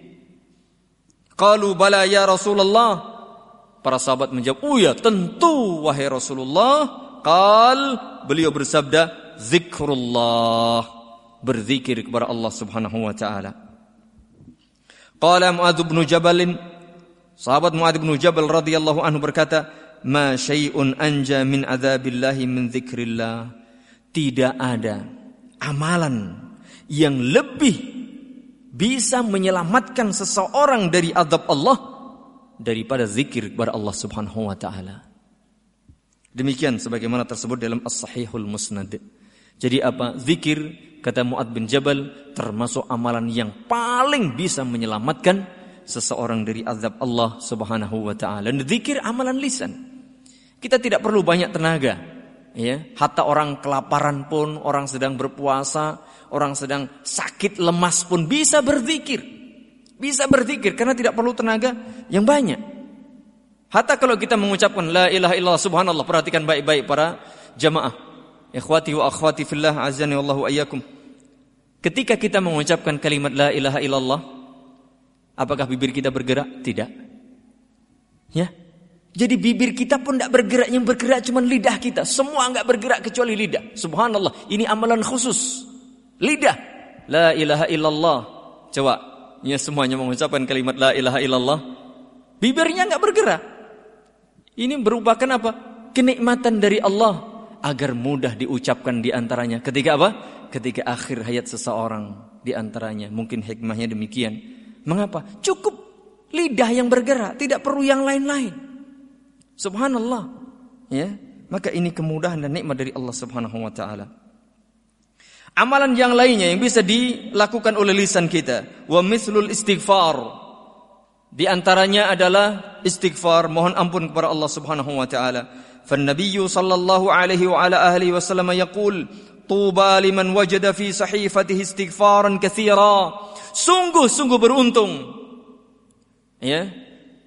Qalu bala ya Rasulullah, para sahabat menjawab, oh ya tentu wahai Rasulullah. Qal, beliau bersabda, zikrullah, berzikir kepada Allah Subhanahu wa taala. Qala Mu'adz bin Jabal, sahabat Mu'adz bin Jabal radhiyallahu anhu berkata, ma syai'un anja min adzabillahi min dzikrillah, tidak ada amalan yang lebih bisa menyelamatkan seseorang dari azab Allah daripada zikir kepada Allah Subhanahu wa taala. Demikian sebagaimana tersebut dalam As-Sahihul Musnad. Jadi apa? Zikir, kata Mu'adz bin Jabal, termasuk amalan yang paling bisa menyelamatkan seseorang dari azab Allah Subhanahu wa taala. Dan zikir amalan lisan. Kita tidak perlu banyak tenaga, ya. Hatta orang kelaparan pun, orang sedang berpuasa, orang sedang sakit lemas pun bisa berzikir. Bisa berzikir karena tidak perlu tenaga yang banyak. Hatta kalau kita mengucapkan la ilaha illallah, subhanallah, perhatikan baik-baik para jamaah, ikhwati wa akhwati fillah, azani wallahu ayyakum. Ketika kita mengucapkan kalimat la ilaha illallah, apakah bibir kita bergerak? Tidak. Ya. Jadi bibir kita pun tidak bergerak, yang bergerak cuma lidah kita. Semua enggak bergerak kecuali lidah. Subhanallah, ini amalan khusus. Lidah. La ilaha illallah. Coba, ya semuanya mengucapkan kalimat la ilaha illallah. Bibirnya enggak bergerak. Ini merupakan apa? Kenikmatan dari Allah agar mudah diucapkan di antaranya. Ketika apa? Ketika akhir hayat seseorang di antaranya. Mungkin hikmahnya demikian. Mengapa? Cukup lidah yang bergerak, tidak perlu yang lain-lain. Subhanallah, ya, maka ini kemudahan dan nikmat dari Allah Subhanahu wa taala. Amalan yang lainnya yang bisa dilakukan oleh lisan kita, wa mislul istighfar, di antaranya adalah istighfar, mohon ampun kepada Allah Subhanahu wa taala. Fa nabiyyu sallallahu alaihi wa ala alihi wasallam yaqul, tuba liman wajada fi sahifatihi istighfaran katsira, sungguh-sungguh beruntung, ya,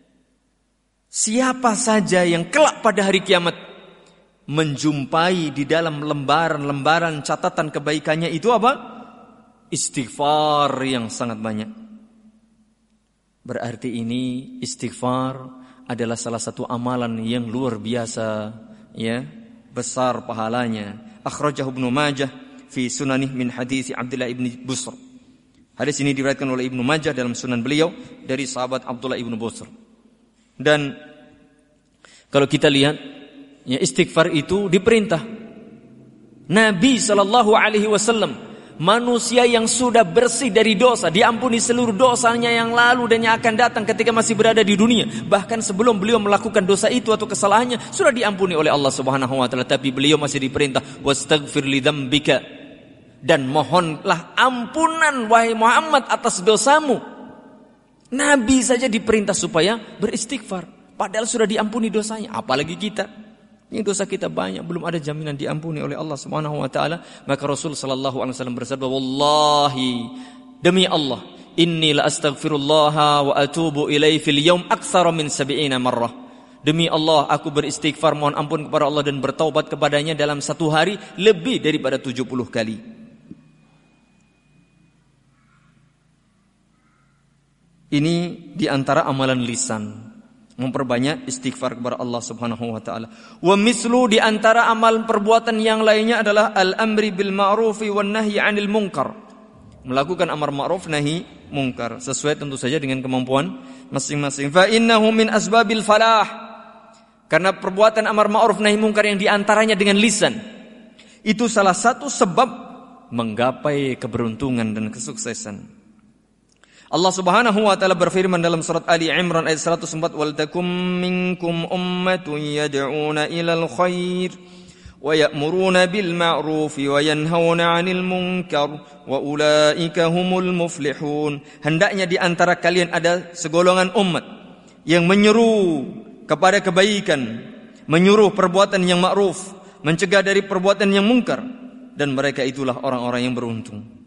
siapa saja yang kelak pada hari kiamat menjumpai di dalam lembaran-lembaran catatan kebaikannya itu apa? istighfar yang sangat banyak. Berarti ini istighfar adalah salah satu amalan yang luar biasa, ya, besar pahalanya. Akhrajahu Ibnu Majah fi sunanih min hadits Abdullah ibn Busr. Hadis ini diriwayatkan oleh Ibnu Majah dalam sunan beliau dari sahabat Abdullah ibn Busr. Dan kalau kita lihat, ya, istighfar itu diperintah. Nabi sallallahu alaihi wasallam, manusia yang sudah bersih dari dosa, diampuni seluruh dosanya yang lalu dan yang akan datang ketika masih berada di dunia. Bahkan sebelum beliau melakukan dosa itu atau kesalahannya, sudah diampuni oleh Allah Subhanahu wa taala, tapi beliau masih diperintah wastaghfir li dzambika, dan mohonlah ampunan wahai Muhammad atas dosamu. Nabi saja diperintah supaya beristighfar, padahal sudah diampuni dosanya, apalagi kita. Ini dosa kita banyak, belum ada jaminan diampuni oleh Allah Subhanahu wa taala. Maka Rasul sallallahu alaihi wasallam bersabda, "Wallahi, demi Allah, inni la astaghfirullah wa atubu ilaihi fil yaum aktsara min sab'ina marrah." Demi Allah, aku beristighfar, mohon ampun kepada Allah dan bertaubat kepadanya dalam satu hari lebih daripada tujuh puluh kali. Ini di antara amalan lisan, memperbanyak istighfar kepada Allah Subhanahu wa taala. Wa mislu, di antara amal perbuatan yang lainnya adalah al-amri bil ma'rufi wan nahyi 'anil munkar. Melakukan amar ma'ruf nahi munkar sesuai tentu saja dengan kemampuan masing-masing. Fa innahu min asbabil falah. Karena perbuatan amar ma'ruf nahi munkar yang di antaranya dengan lisan, itu salah satu sebab menggapai keberuntungan dan kesuksesan. Allah Subhanahu wa taala berfirman dalam surat Ali Imran ayat seratus empat, "Wal takum minkum ummatun yad'una ilal khair wa ya'muruna bil ma'ruf wa yanhauna 'anil munkar wa ulaika humul muflihun." Hendaknya di antara kalian ada segolongan umat yang menyeru kepada kebaikan, menyuruh perbuatan yang ma'ruf, mencegah dari perbuatan yang mungkar, dan mereka itulah orang-orang yang beruntung.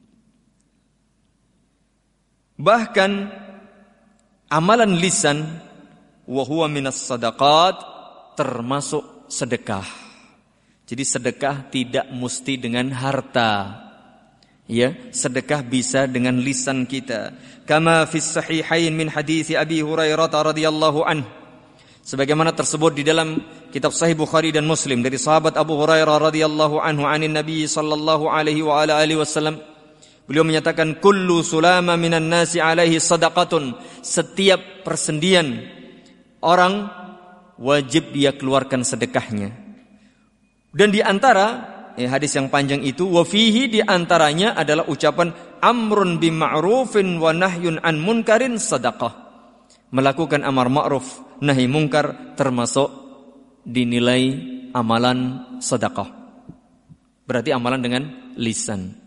Bahkan amalan lisan wa huwa minas sadaqat, termasuk sedekah. Jadi sedekah tidak mesti dengan harta. Ya, sedekah bisa dengan lisan kita. Kama fis sahihain min hadits Abi Hurairah radhiyallahu anhu. Sebagaimana tersebut di dalam kitab Sahih Bukhari dan Muslim dari sahabat Abu Hurairah radhiyallahu anhu anin Nabi sallallahu alaihi wa ala alihi wasallam. Beliau menyatakan, kullu sulama minan nasi alaihi sadaqatun. Setiap persendian orang wajib dia keluarkan sedekahnya. Dan di antara eh, hadis yang panjang itu, wa fihi, di antaranya adalah ucapan amrun bima'rufin wa nahyun an munkarin sadaqah. Melakukan amar ma'ruf nahi munkar termasuk dinilai amalan sedekah. Berarti amalan dengan lisan.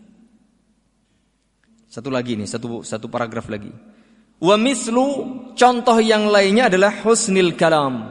Satu lagi nih, satu satu paragraf lagi. Wa mislu, contoh yang lainnya adalah husnil kalam.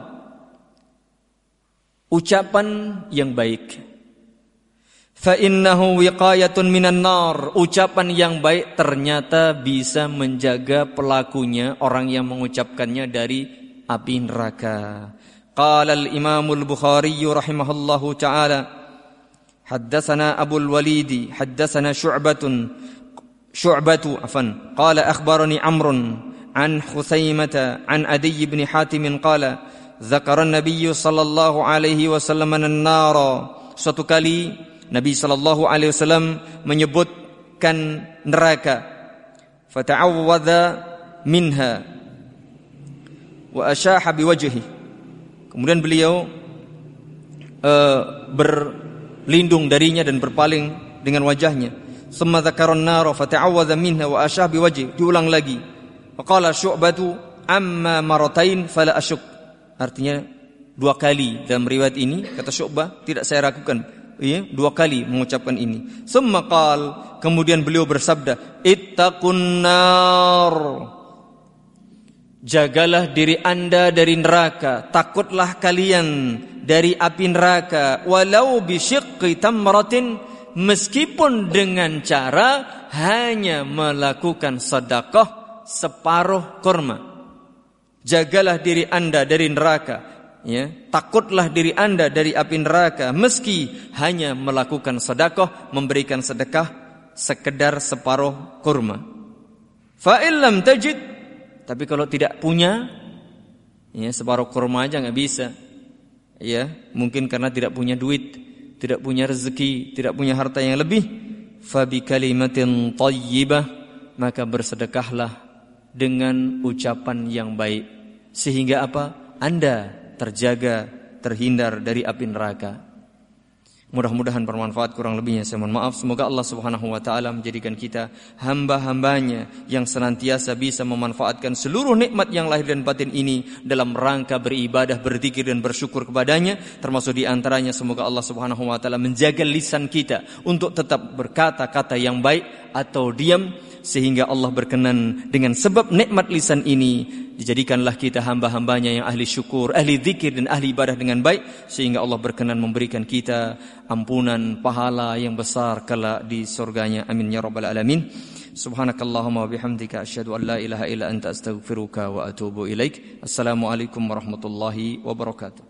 Ucapan yang baik. Fa innahu wiqayatun minan nar. Ucapan yang baik ternyata bisa menjaga pelakunya, orang yang mengucapkannya, dari api neraka. Qala al-Imam al-Bukhari rahimahullahu taala, haddatsana Abu al-Walid, haddatsana Syu'batun Syu'batu afan qala akhbarani Amrun an Khutsaimah an Adi bin Hatim qala dzakara an-nabiy sallallahu alaihi wasallam an-nar. Suatu kali Nabi sallallahu alaihi wasallam menyebutkan neraka, fata'awwadza minha wa asyaha biwajhihi. Kemudian beliau uh, berlindung darinya dan berpaling dengan wajahnya. Summa dzakaran nar fata'awwadza minha wa asyah biwajhi. Diulang lagi. Faqala Syu'batu amma maratain fala asyuk. Artinya dua kali dalam riwayat ini, kata Syu'bah, tidak saya ragukan, ya, dua kali mengucapkan ini. Summa qal, kemudian beliau bersabda, ittaqun nar. Jagalah diri Anda dari neraka, takutlah kalian dari api neraka, walau bisyiqqi tamratin, meskipun dengan cara hanya melakukan sedekah separuh kurma. Jagalah diri Anda dari neraka, ya, takutlah diri Anda dari api neraka meski hanya melakukan sedekah, memberikan sedekah sekedar separuh kurma. Fa illam tajid, tapi kalau tidak punya, ya separuh kurma aja nggak bisa. Ya, mungkin karena tidak punya duit, tidak punya rezeki, tidak punya harta yang lebih. Fa bi kalimatin thayyibah, maka bersedekahlah dengan ucapan yang baik, sehingga apa? Anda terjaga, terhindar dari api neraka. Mudah-mudahan bermanfaat, kurang lebihnya saya mohon maaf. Semoga Allah Subhanahu wa taala menjadikan kita hamba-hambanya yang senantiasa bisa memanfaatkan seluruh nikmat yang lahir dan batin ini dalam rangka beribadah, berzikir dan bersyukur kepadanya. Termasuk di antaranya semoga Allah Subhanahu wa taala menjaga lisan kita untuk tetap berkata-kata yang baik atau diam, sehingga Allah berkenan dengan sebab nikmat lisan ini. Dijadikanlah kita hamba-hambanya yang ahli syukur, ahli zikir dan ahli ibadah dengan baik, sehingga Allah berkenan memberikan kita ampunan pahala yang besar kelak di surganya. Amin ya rabbal alamin. Subhanakallahumma wa bihamdika asyhadu an la ilaha illa anta astaghfiruka wa atubu ilaik. Assalamualaikum warahmatullahi wabarakatuh.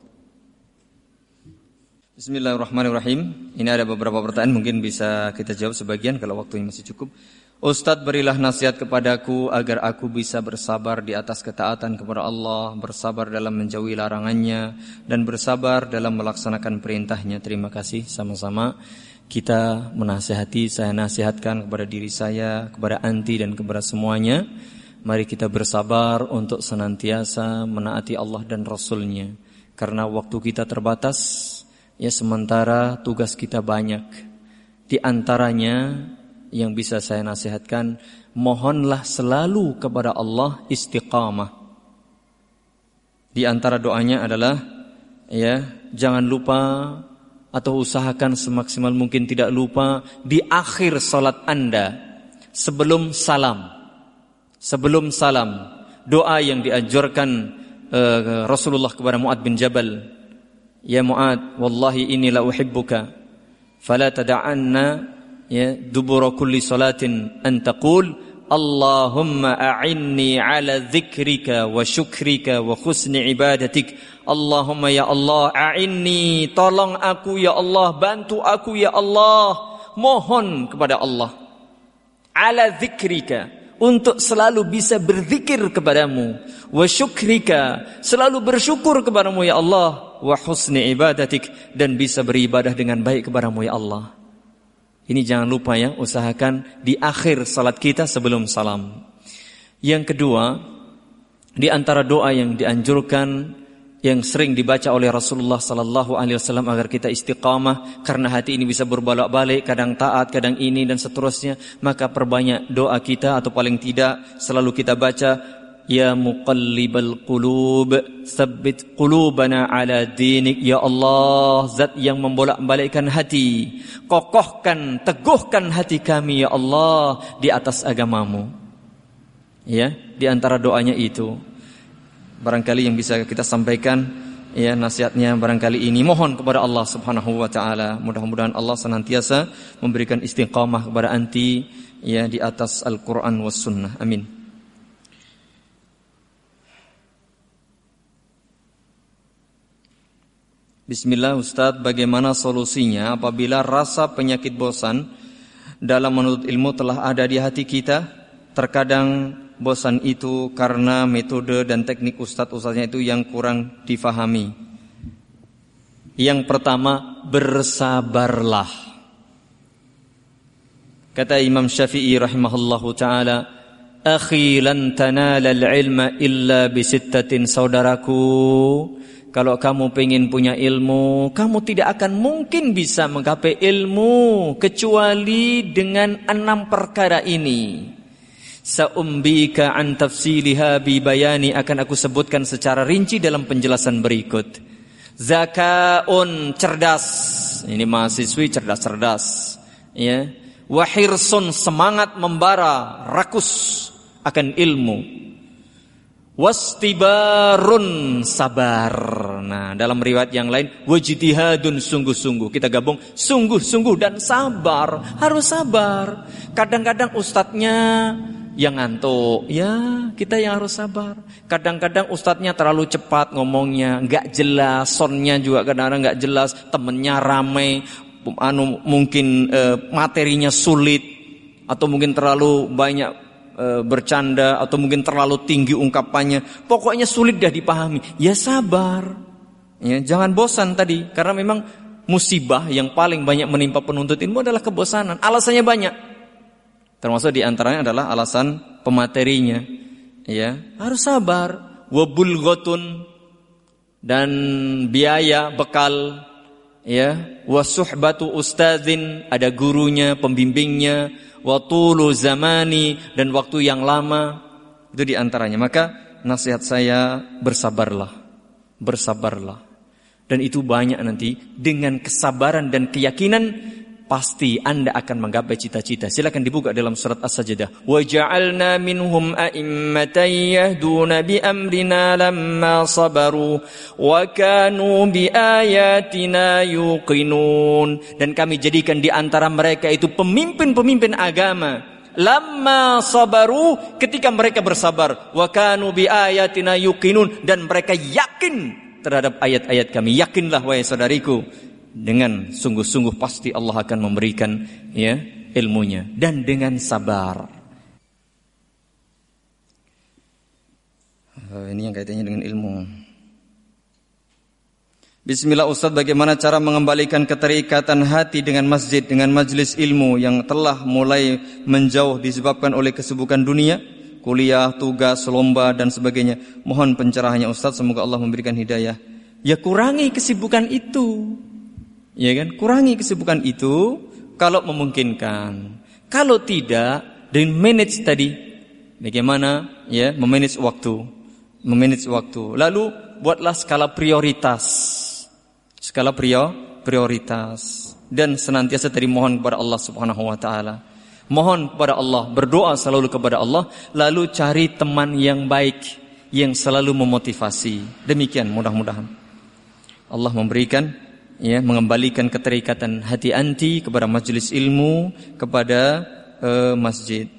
Bismillahirrahmanirrahim. Ini ada beberapa pertanyaan, mungkin bisa kita jawab sebagian kalau waktunya masih cukup. Ustadz, berilah nasihat kepadaku agar aku bisa bersabar di atas ketaatan kepada Allah, bersabar dalam menjauhi larangannya, dan bersabar dalam melaksanakan perintahnya. Terima kasih. Sama-sama kita menasihati, saya nasihatkan kepada diri saya, kepada anti dan kepada semuanya. Mari kita bersabar untuk senantiasa menaati Allah dan Rasulnya, karena waktu kita terbatas, ya sementara tugas kita banyak. Di antaranya yang bisa saya nasihatkan, mohonlah selalu kepada Allah istiqamah. Di antara doanya adalah, ya, jangan lupa atau usahakan semaksimal mungkin tidak lupa di akhir salat Anda, sebelum salam, sebelum salam, doa yang diajarkan uh, Rasulullah kepada Mu'adz bin Jabal. Ya Mu'adz, wallahi inni la uhibbuka, fala tada'anna ya dubura kulli salatin an taqul Allahumma a'inni ala dzikrika wa syukrika wa husni ibadatik. Allahumma ya Allah, a'inni, tolong aku ya Allah, bantu aku ya Allah, mohon kepada Allah ala dzikrika, untuk selalu bisa berzikir kepadamu, wa syukrika, selalu bersyukur kepadamu ya Allah, wa husni ibadatik, dan bisa beribadah dengan baik kepadamu ya Allah. Ini jangan lupa ya, usahakan di akhir salat kita sebelum salam. Yang kedua, di antara doa yang dianjurkan, yang sering dibaca oleh Rasulullah sallallahu alaihi wasallam agar kita istiqamah, karena hati ini bisa berbolak-balik, kadang taat, kadang ini dan seterusnya, maka perbanyak doa kita, atau paling tidak selalu kita baca, ya muqallibal qulub, tsabbit qulubana ala dinik. Ya Allah, zat yang membolak-balikkan hati, kokohkan, teguhkan hati kami ya Allah di atas agamamu. Ya, di antara doanya itu barangkali yang bisa kita sampaikan, ya, nasihatnya barangkali ini, mohon kepada Allah Subhanahu wa taala, mudah-mudahan Allah senantiasa memberikan istiqamah kepada anti, ya, di atas Al-Qur'an was sunnah. Amin. Bismillah Ustadz, bagaimana solusinya apabila rasa penyakit bosan dalam menuntut ilmu telah ada di hati kita? Terkadang bosan itu karena metode dan teknik ustadz-ustadznya itu yang kurang difahami. Yang pertama, bersabarlah. Kata Imam Syafi'i rahimahullahu ta'ala, akhi lan tanalal ilma illa bisittatin. Saudaraku, kalau kamu pengen punya ilmu, kamu tidak akan mungkin bisa menggapai ilmu kecuali dengan enam perkara ini. Sa'umbika an tafsiliha bi bayani, akan aku sebutkan secara rinci dalam penjelasan berikut. Zakaun, cerdas. Ini mahasiswi cerdas-cerdas, ya. Wahirsun, semangat membara, rakus akan ilmu. Wastibarun, sabar. Nah, dalam riwayat yang lain, wajtihadun, sungguh-sungguh. Kita gabung sungguh-sungguh dan sabar. Harus sabar. Kadang-kadang ustadznya yang ngantuk, ya kita yang harus sabar. Kadang-kadang ustadznya terlalu cepat ngomongnya, nggak jelas, soundnya juga kadang-kadang nggak jelas, temennya ramai, anu mungkin eh, materinya sulit, atau mungkin terlalu banyak e, bercanda, atau mungkin terlalu tinggi ungkapannya, pokoknya sulit dah dipahami. Ya sabar, ya jangan bosan tadi, karena memang musibah yang paling banyak menimpa penuntut ilmu adalah kebosanan. Alasannya banyak, termasuk diantaranya adalah alasan pematerinya. Ya harus sabar, wabulghatun, dan biaya bekal. Ya, wasuhbatu ustadzin, ada gurunya, pembimbingnya, wa tulu zamani, dan waktu yang lama. Itu diantaranya. Maka nasihat saya, bersabarlah, bersabarlah. Dan itu banyak nanti, dengan kesabaran dan keyakinan pasti Anda akan menggapai cita-cita. Silakan dibuka dalam surat As-Sajdah. Wa ja'alna minhum a'immatan yahduna bi amrina lamma sabaru wa kanu bi ayatina yuqinun. Dan kami jadikan di antara mereka itu pemimpin-pemimpin agama. Lamma sabaru, ketika mereka bersabar, wa kanu bi ayatina yuqinun, dan mereka yakin terhadap ayat-ayat kami. Yakinlah wahai saudariku, dengan sungguh-sungguh pasti Allah akan memberikan ya ilmunya, dan dengan sabar. Oh, ini yang kaitannya dengan ilmu. Bismillah Ustaz, bagaimana cara mengembalikan keterikatan hati dengan masjid, dengan majelis ilmu yang telah mulai menjauh disebabkan oleh kesibukan dunia, kuliah, tugas, lomba dan sebagainya. Mohon pencerahannya Ustaz, semoga Allah memberikan hidayah. Ya kurangi kesibukan itu. Ya kan, kurangi kesibukan itu kalau memungkinkan. Kalau tidak, dengan manage tadi, bagaimana ya memanage waktu, memanage waktu. Lalu buatlah skala prioritas, skala prior, prioritas, dan senantiasa tadi mohon kepada Allah Subhanahu Wa Taala. Mohon kepada Allah, berdoa selalu kepada Allah, lalu cari teman yang baik yang selalu memotivasi. Demikian mudah-mudahan Allah memberikan, ya, mengembalikan keterikatan hati anti kepada majelis ilmu, kepada uh, masjid.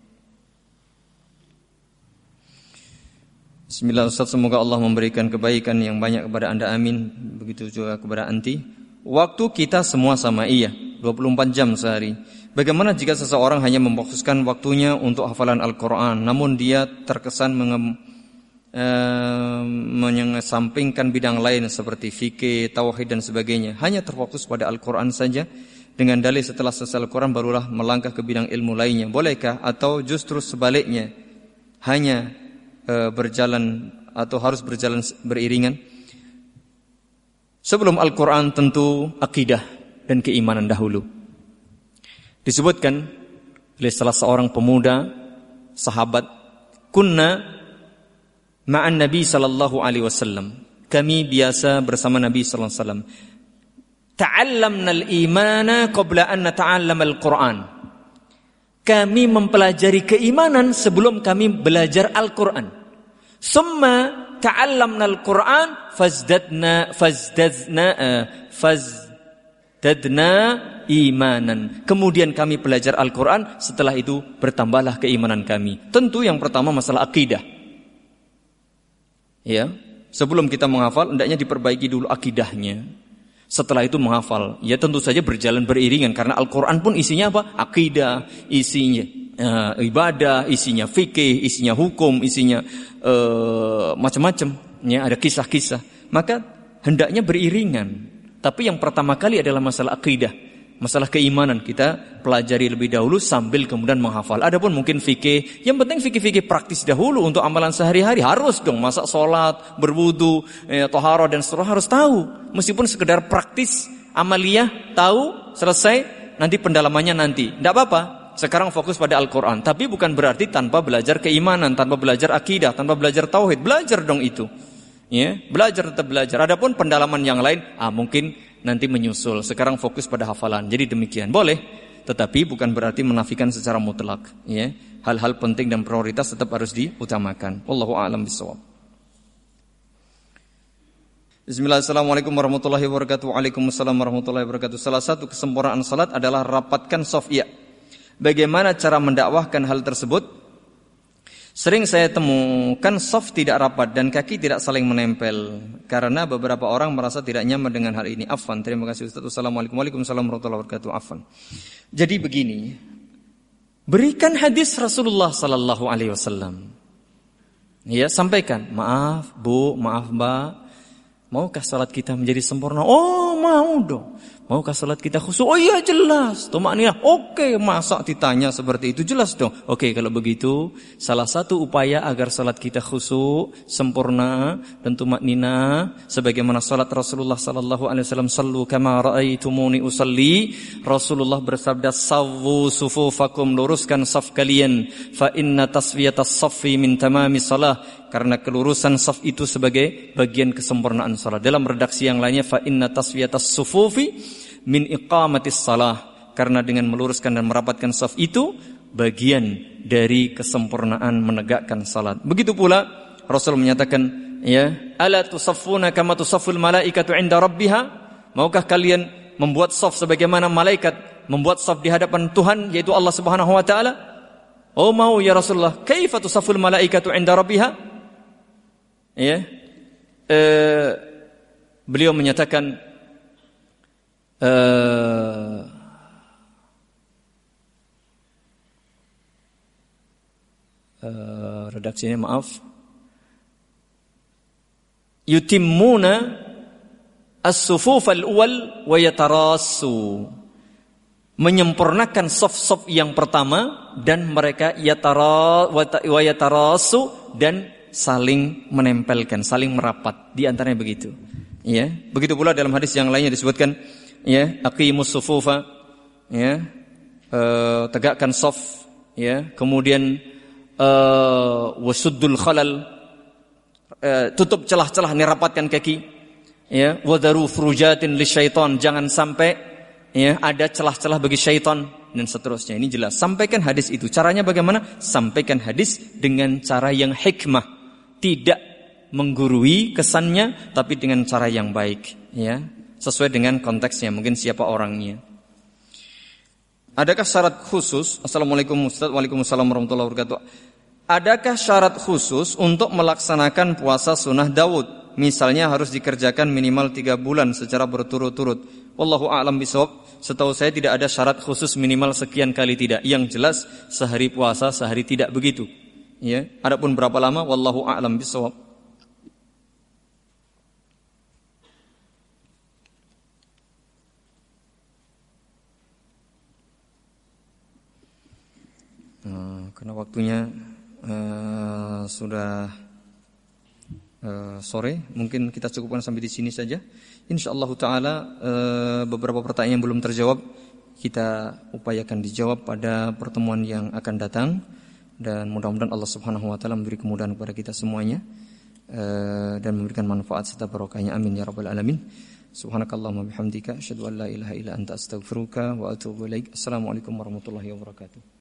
Bismillah Ustaz, semoga Allah memberikan kebaikan yang banyak kepada Anda, amin. Begitu juga kepada anti. Waktu kita semua sama, iya, dua puluh empat jam sehari. Bagaimana jika seseorang hanya memfokuskan waktunya untuk hafalan Al-Quran, namun dia terkesan mengem Uh, mengesampingkan bidang lain seperti fikih, tauhid dan sebagainya, hanya terfokus pada Al-Quran saja, dengan dalih setelah selesai Al-Quran barulah melangkah ke bidang ilmu lainnya, bolehkah? Atau justru sebaliknya, hanya uh, berjalan atau harus berjalan beriringan? Sebelum Al-Quran tentu akidah dan keimanan dahulu. Disebutkan oleh salah seorang pemuda sahabat, kunna ma'an Nabi sallallahu alaihi wasallam, kami biasa bersama Nabi sallallahu alaihi wasallam, ta'allamna al-imana qabla an nata'allama al-Qur'an, kami mempelajari keimanan sebelum kami belajar Al-Quran. Summa ta'allamna al-Quran fazdadna fazdadna fazdadna imanan, kemudian kami belajar Al-Quran, setelah itu bertambahlah keimanan kami. Tentu yang pertama masalah akidah. Ya, sebelum kita menghafal hendaknya diperbaiki dulu akidahnya. Setelah itu menghafal. Ya tentu saja berjalan beriringan, karena Al-Quran pun isinya apa? Akidah, isinya uh, ibadah, isinya fikih, isinya hukum, isinya uh, macam-macam. Ya, ada kisah-kisah. Maka hendaknya beriringan. Tapi yang pertama kali adalah masalah akidah, masalah keimanan, kita pelajari lebih dahulu sambil kemudian menghafal. Adapun mungkin fikih, yang penting fikih-fikih praktis dahulu untuk amalan sehari-hari. Harus dong, masa sholat, berwudu, eh, toharoh dan seterusnya harus tahu. Meskipun sekedar praktis, amaliyah, tahu, selesai, nanti pendalamannya nanti. Tidak apa-apa, sekarang fokus pada Al-Quran. Tapi bukan berarti tanpa belajar keimanan, tanpa belajar akidah, tanpa belajar tauhid. Belajar dong itu. Ya, belajar tetap belajar. Adapun pendalaman yang lain, ah mungkin nanti menyusul. Sekarang fokus pada hafalan. Jadi demikian boleh, tetapi bukan berarti menafikan secara mutlak. Ya, hal-hal penting dan prioritas tetap harus diutamakan. Wallahu a'lam bishawab. Bismillah, assalamualaikum warahmatullahi wabarakatuh. Waalaikumsalam warahmatullahi wabarakatuh. Salah satu kesempurnaan salat adalah rapatkan shaf. Ya, bagaimana cara mendakwahkan hal tersebut? Sering saya temukan shaf tidak rapat dan kaki tidak saling menempel, karena beberapa orang merasa tidak nyaman dengan hal ini. Afwan, terima kasih Ustaz. Assalamualaikum warahmatullahi wabarakatuh. Afwan. Jadi begini, Berikan hadis Rasulullah sallallahu alaihi wasallam. Ya, sampaikan, maaf Bu, maaf Mbak, maukah salat kita menjadi sempurna? Oh, mau dong. Maukah salat kita khusyuk? Oh iya, jelas. Tumakninah. Oke, masa ditanya seperti itu? Jelas dong. Oke, kalau begitu, salah satu upaya agar salat kita khusyuk, sempurna dan tumakninah sebagaimana salat Rasulullah sallallahu alaihi wasallam, sallu kama raaitumuni usalli. Rasulullah bersabda, sawwu sufufakum, luruskan saf kalian, fa inna taswiyatas saffi min tamami salah. Karena kelurusan saf itu sebagai bagian kesempurnaan salat. Dalam redaksi yang lainnya, fa inna taswiyatas sufufi min iqamatis salah. Karena dengan meluruskan dan merapatkan saf itu bagian dari kesempurnaan menegakkan salat. Begitu pula Rasul menyatakan, ya, ala tusaffuna kama tusafful malaikatu 'inda rabbiha? Maukah kalian membuat saf sebagaimana malaikat membuat saf di hadapan Tuhan, yaitu Allah Subhanahu wa taala? Oh, mau ya Rasulullah. Kaifa tusafful malaikatu 'inda rabbiha? Ya, eh, beliau menyatakan, eh, eh, redaksinya maaf, yutimmuna as-sufuf al-awwal wa yatarassu, menyempurnakan saf-saf yang pertama dan mereka yatara wa yatarassu dan saling menempelkan, saling merapat, di antaranya begitu. Ya, begitu pula dalam hadis yang lainnya disebutkan, ya, aqimus sufufa, ya, e, tegakkan shaf, ya, kemudian e, wasuddul khalal, e, tutup celah-celah, dirapatkan kaki, ya, wadaru furujatin lisyaitan, jangan sampai, ya, ada celah-celah bagi syaitan dan seterusnya. Ini jelas. Sampaikan hadis itu. Caranya bagaimana? Sampaikan hadis dengan cara yang hikmah. Tidak menggurui kesannya, tapi dengan cara yang baik, ya, sesuai dengan konteksnya, mungkin siapa orangnya. Adakah syarat khusus? Assalamualaikum Ustaz. Waalaikumsalam warahmatullahi wabarakatuh. Adakah syarat khusus untuk melaksanakan puasa sunnah Daud? Misalnya harus dikerjakan minimal tiga bulan secara berturut-turut. Wallahu a'lam bishawab. Setahu saya tidak ada syarat khusus minimal sekian kali, tidak. Yang jelas sehari puasa, sehari tidak, begitu. Ya, adapun berapa lama, wallahu a'lam bishawab. Nah, karena waktunya uh, sudah uh, sore, mungkin kita cukupkan sampai di sini saja. Insyaallah taala uh, beberapa pertanyaan yang belum terjawab kita upayakan dijawab pada pertemuan yang akan datang. Dan mudah-mudahan Allah Subhanahu wa taala memberi kemudahan kepada kita semuanya, uh, dan memberikan manfaat serta barokahnya, amin ya rabbal alamin. Subhanakallahumma bihamdika asyhadu an la ilaha illa anta astaghfiruka wa atubu ilaik. Assalamualaikum warahmatullahi wabarakatuh.